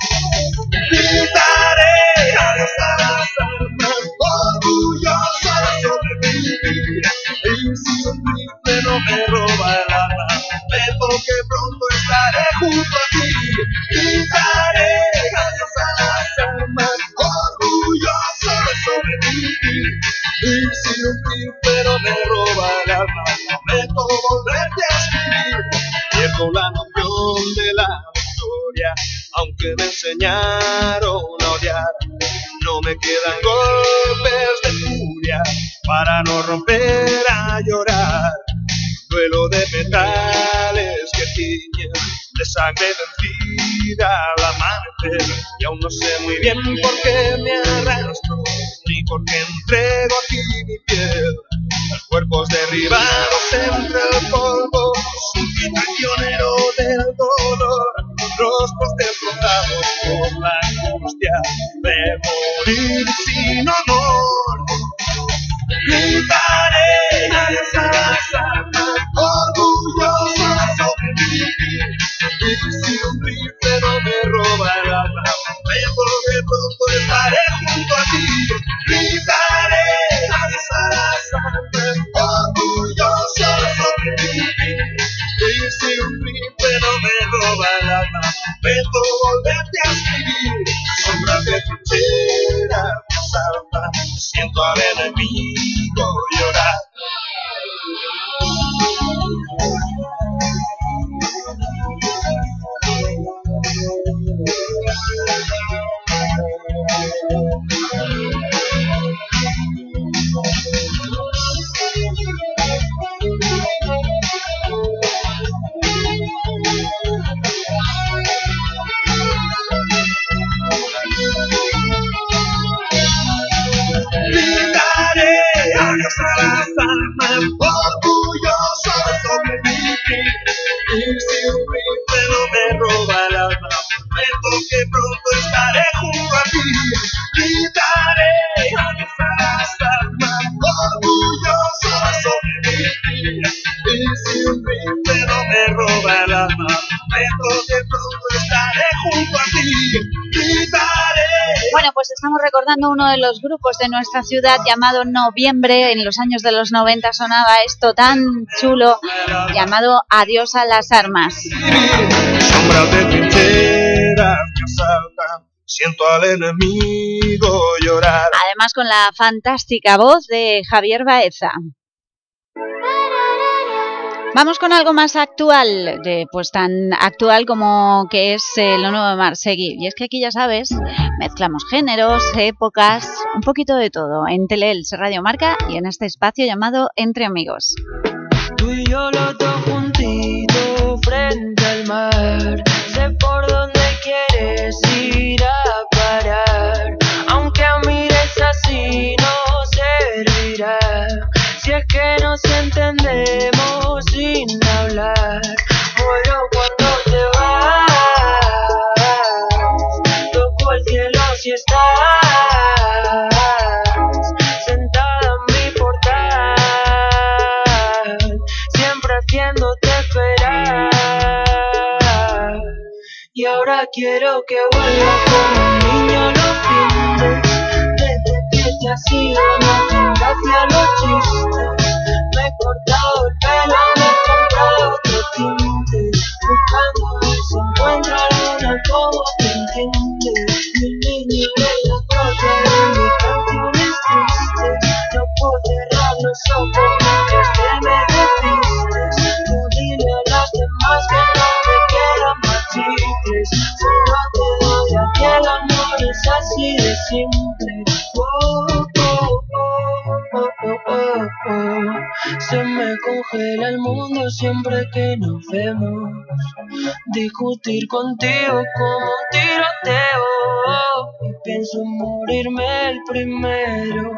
Gritaré hasta las armas, orgulloso de sobrevivir, y si un rifle no me roba el alma, sepa que pronto estaré junto a ti. Gritaré hasta las armas, orgulloso de sobrevivir, y si un rifle no me roba el alma, prometo volverte a escribir. Pierdo la noción de la victoria, aunque me enseñaron a odiar. No me quedan golpes de furia para no romper a llorar. Duelo de metales que tiñen de sangre vencida al amanecer. Y aún no sé muy bien por qué me arrastro, ni por qué entrego aquí mi piel. Cuerpos derribados entre el polvo, un traicionero del dolor, rostros destrozados por la angustia de morir sin honor. Gritaré hasta las armas, orgulloso de sobrevivir, y si un rifle no me roba el alma, mejor que pronto estaré junto a ti. Gritaré hasta las armas, orgulloso pronto estaré junto a ti. Gritaré. Bueno, pues estamos recordando uno de los grupos de nuestra ciudad llamado Noviembre. En los años de los 90 sonaba esto tan chulo llamado Adiós a las armas. Sombras de trincheras que asaltan, siento al enemigo llorar. Además con la fantástica voz de Javier Baeza. Vamos con algo más actual, pues tan actual como que es lo nuevo de Marsegui. Y es que aquí, ya sabes, mezclamos géneros, épocas, un poquito de todo, en Teleelch Radio Marca y en este espacio llamado Entre Amigos. Tú y yo los dos juntitos frente al mar, sé por dónde quieres ir a parar, aunque mires así no servirá, si es que nos entendemos sin hablar. Muero cuando te vas, toco el cielo si estás sentada en mi portal, siempre haciéndote esperar. Y ahora quiero que vuelvas como un niño los fines, desde que te has ido no hacen gracia los chistes. Me he cortado el pelo, me he comprado otro tinte, buscando ver si encuentro alguna como te entiende. Mi niño eres la cosa de mis canciones tristes, no puedo cerrar los ojos mientras te me desvistes. Tú dile a las demás que no me quieran más chicles, solo te doy a ti el amor, es así de simple. Se me congela el mundo siempre que nos vemos. Discutir contigo como un tiroteo, y pienso en morirme el primero.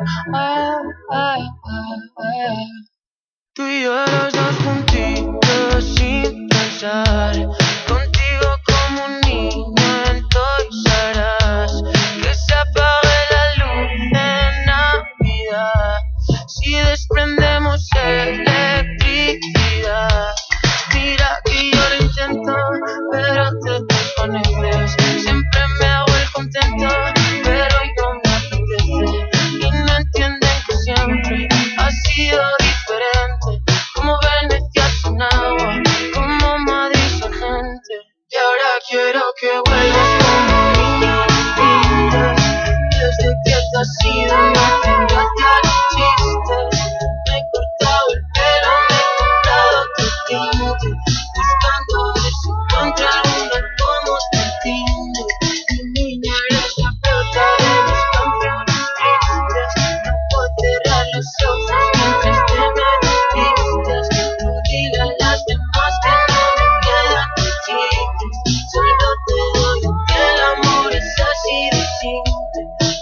Tú y yo los dos juntitos sin pensar, contigo como un niño en Toys R Us, que se apague la luz en Navidad si desprendemos electricidad. Mira que yo lo intento, pero te desconectes. Siempre me hago el contento, pero hoy no me apetece. Y no entienden que siempre ha sido diferente, como Venecia sin agua, como Madrid sin gente. Y ahora quiero que vuelvas como un niño pintas, desde que te has ido no hacen gracia los chistes. Me he cortado el pelo, me he comprado otro tinte, buscando ver si encuentro alguna como te entiende. Mi niña eres la pelota de mis canciones tristes, no puedo cerrar los ojos mientras te me desvistes. No dile a las demás que no me quedan mis chicles, solo te doy a ti el amor, es así de simple.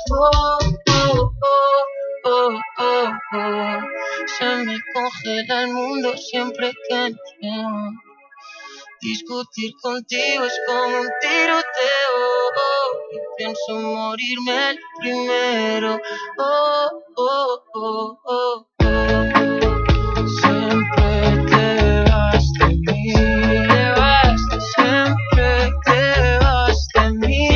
Se me congela el mundo siempre que nos vemos. Discutir contigo es como un tiroteo, y pienso morirme el primero. Siempre te vas de mí, te vas, siempre te vas de mí,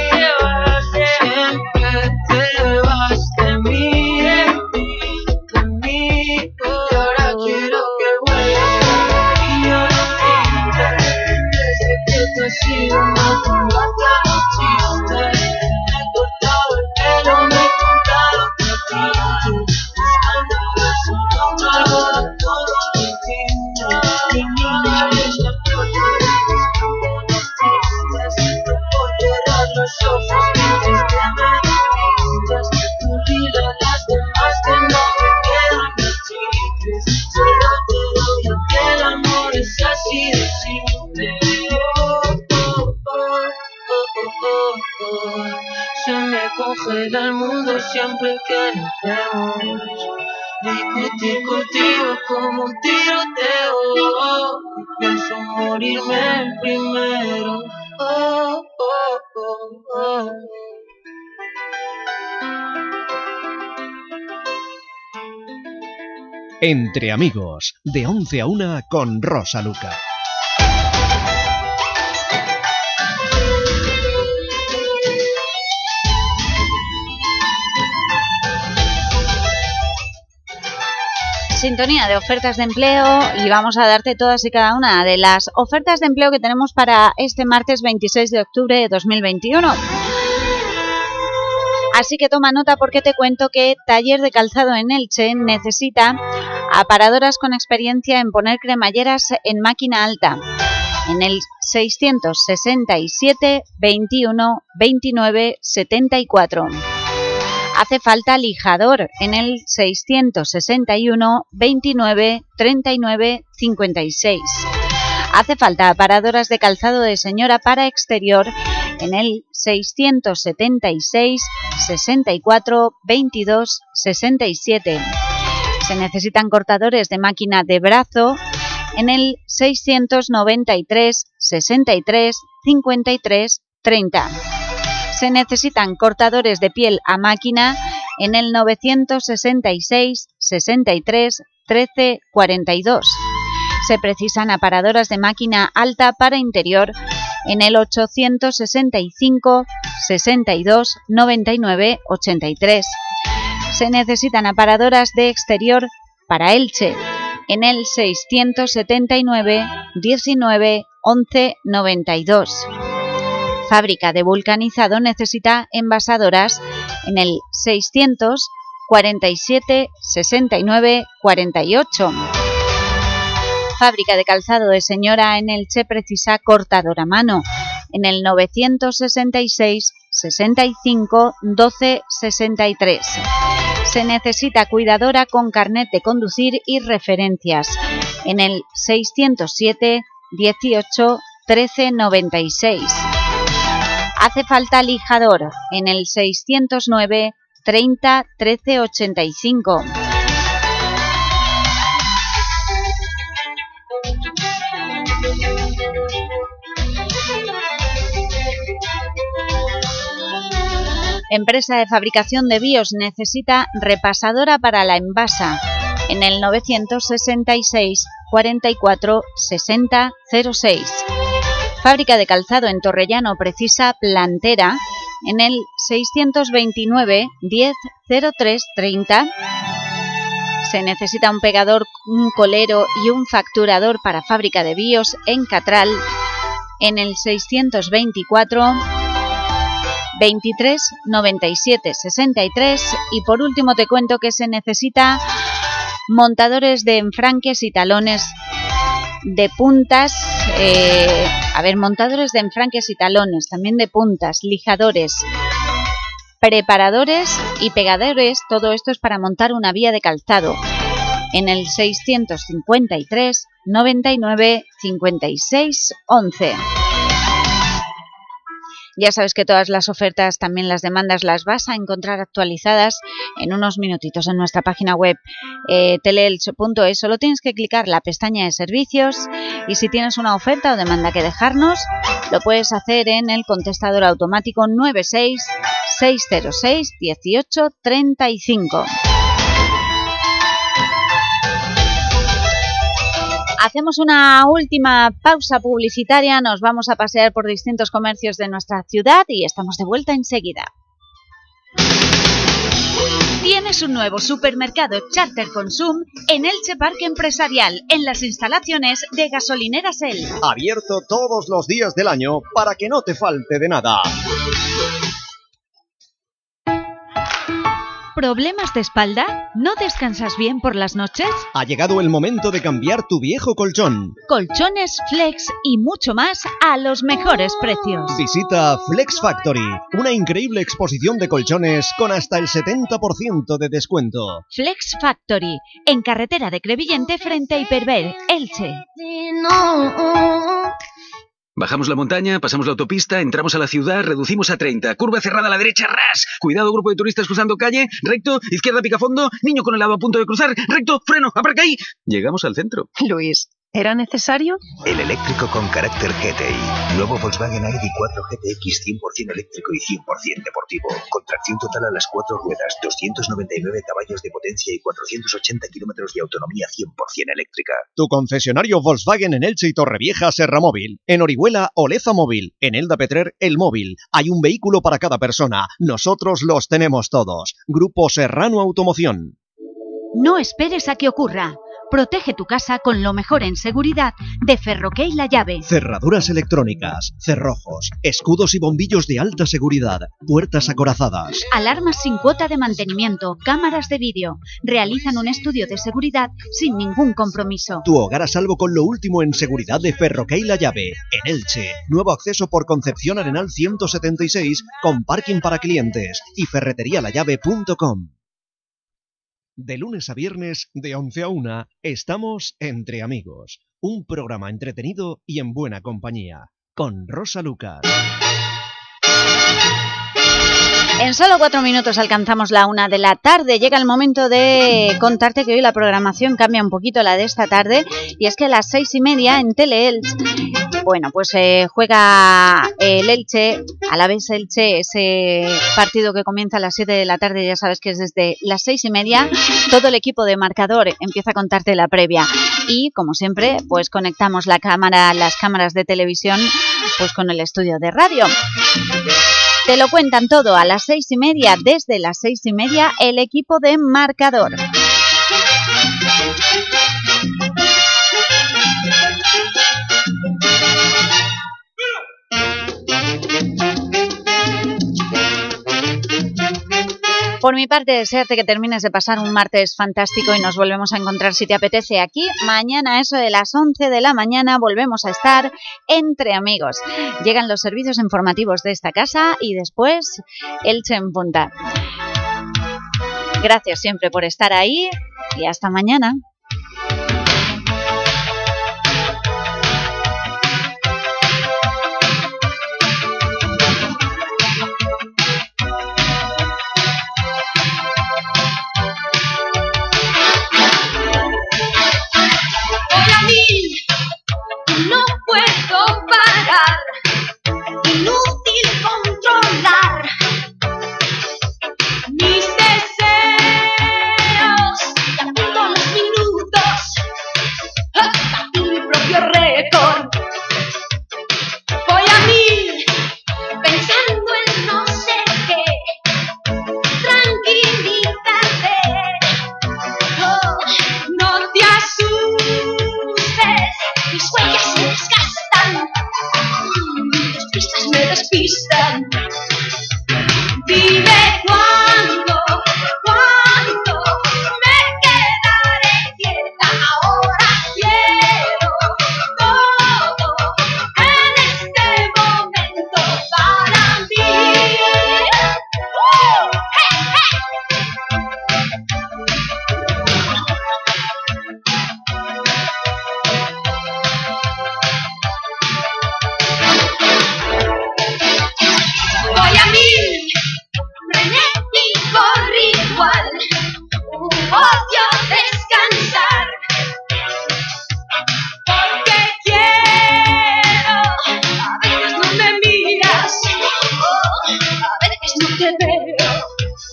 siempre te vas de mí, de mí. Y ahora quiero que vuelvas como niño los pintas, desde que te has ido no te gracia los chistes. Me he cortado el pelo, me he comprado otro tinte, buscando ver si encuentro algo como te entiende. Mi niña eres la flota de mis canciones tristes, no puedo cerrar los ojos mientras te me despistas. Tú dile a las demás que no me quedan mis chicles, solo te doy a ti el amor, es así de simple. Se me congela el mundo siempre que nos vemos. Discutir contigo como un tiroteo, y pienso morirme el primero. Entre Amigos, de 11 a 1 con Rosa Luca. sintonía de ofertas de empleo y vamos a darte todas y cada una de las ofertas de empleo que tenemos para este martes 26 de octubre de 2021. Así que toma nota porque te cuento que Taller de Calzado en Elche necesita aparadoras con experiencia en poner cremalleras en máquina alta en el 667 21 29 74. Hace falta lijador en el 661 29 39 56. Hace falta aparadoras de calzado de señora para exterior en el 676 64 22 67. Se necesitan cortadores de máquina de brazo en el 693 63 53 30. Se necesitan cortadores de piel a máquina en el 966 63 13 42. Se precisan aparadoras de máquina alta para interior en el 865 62 99 83. Se necesitan aparadoras de exterior para Elche en el 679 19 11 92. Fábrica de vulcanizado necesita envasadoras en el 600 47 69 48. Fábrica de calzado de señora en Elche precisa cortador a mano en el 966 65 12 63. Se necesita cuidadora con carnet de conducir y referencias en el 607 18 13 96. Hace falta lijador en el 609 30 13 85. Empresa de fabricación de BIOS necesita repasadora para la envasa en el 966 44 60 06. Fábrica de calzado en Torrellano precisa plantera en el 629 10 03 30. Se necesita un pegador, un colero y un facturador para fábrica de BIOS en Catral en el 624 23 97 63. Y por último te cuento que se necesita montadores de enfranques y talones de puntas, montadores de enfranques y talones, también de puntas, lijadores, preparadores y pegadores. Todo esto es para montar una vía de calzado en el 653 99 56 11. Ya sabes que todas las ofertas, también las demandas, las vas a encontrar actualizadas en unos minutitos en nuestra página web teleelche.es. Solo tienes que clicar la pestaña de servicios y si tienes una oferta o demanda que dejarnos, lo puedes hacer en el contestador automático 96 606 18 35. Hacemos una última pausa publicitaria, nos vamos a pasear por distintos comercios de nuestra ciudad y estamos de vuelta enseguida. Tienes un nuevo supermercado Charter Consum en Elche Parque Empresarial, en las instalaciones de Gasolineras El. Abierto todos los días del año para que no te falte de nada. ¿Problemas de espalda? ¿No descansas bien por las noches? Ha llegado el momento de cambiar tu viejo colchón. Colchones, Flex y mucho más a los mejores precios. Visita Flex Factory, una increíble exposición de colchones con hasta el 70% de descuento. Flex Factory, en carretera de Crevillente frente a Hiperver, Elche. Bajamos la montaña, pasamos la autopista, entramos a la ciudad, reducimos a 30, curva cerrada a la derecha, ras, cuidado, grupo de turistas cruzando calle, recto, izquierda pica fondo, niño con helado a punto de cruzar, recto, freno, aparca ahí. Llegamos al centro. Luis, ¿era necesario? El eléctrico con carácter GTI. Nuevo Volkswagen ID4 GTX 100% eléctrico y 100% deportivo. Con tracción total a las 4 ruedas, 299 caballos de potencia y 480 kilómetros de autonomía 100% eléctrica. Tu concesionario Volkswagen en Elche y Torrevieja Serra Móvil. En Orihuela Oleza Móvil. En Elda Petrer El Móvil. Hay un vehículo para cada persona. Nosotros los tenemos todos. Grupo Serrano Automoción. No esperes a que ocurra. Protege tu casa con lo mejor en seguridad de Ferroque La Llave. Cerraduras electrónicas, cerrojos, escudos y bombillos de alta seguridad, puertas acorazadas. Alarmas sin cuota de mantenimiento, cámaras de vídeo. Realizan un estudio de seguridad sin ningún compromiso. Tu hogar a salvo con lo último en seguridad de Ferroque La Llave. En Elche, nuevo acceso por Concepción Arenal 176 con parking para clientes y ferreterialallave.com. De lunes a viernes, de 11 a 1, estamos Entre Amigos, un programa entretenido y en buena compañía, con Rosa Lucas. En solo 4 minutos alcanzamos la 1 de la tarde. Llega el momento de contarte que hoy la programación cambia un poquito, la de esta tarde, y es que a las 6:30 en Tele-Elche, bueno, pues juega el Elche, Alavés Elche, ese partido que comienza a las 7 de la tarde, ya sabes que es desde las 6:30, todo el equipo de Marcador empieza a contarte la previa, y como siempre, pues conectamos las cámaras de televisión pues con el estudio de radio. Te lo cuentan todo a las 6:30, desde las 6:30, el equipo de Marcador. Por mi parte, desearte que termines de pasar un martes fantástico y nos volvemos a encontrar, si te apetece, aquí. Mañana, a eso de las 11 de la mañana, volvemos a estar Entre Amigos. Llegan los servicios informativos de esta casa y después Elche en Punta. Gracias siempre por estar ahí y hasta mañana. No puedo parar, inútil controlar mis deseos, y apunto los minutos, batir mi propio récord. Voy a mil, pensando en no sé qué, tranquilízate, oh, no te asustes. Mis huellas se desgastan, tus pistas me despistan. Dime cuándo me quedaré quieta. Ahora quiero todo en este momento para mí. ¡Hey, hey! Voy a mil, frenético ritual, odio descansar, porque quiero, a veces no me miras, a veces no te veo,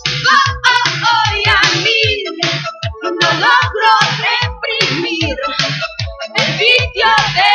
y a mil, no logro reprimir el vicio de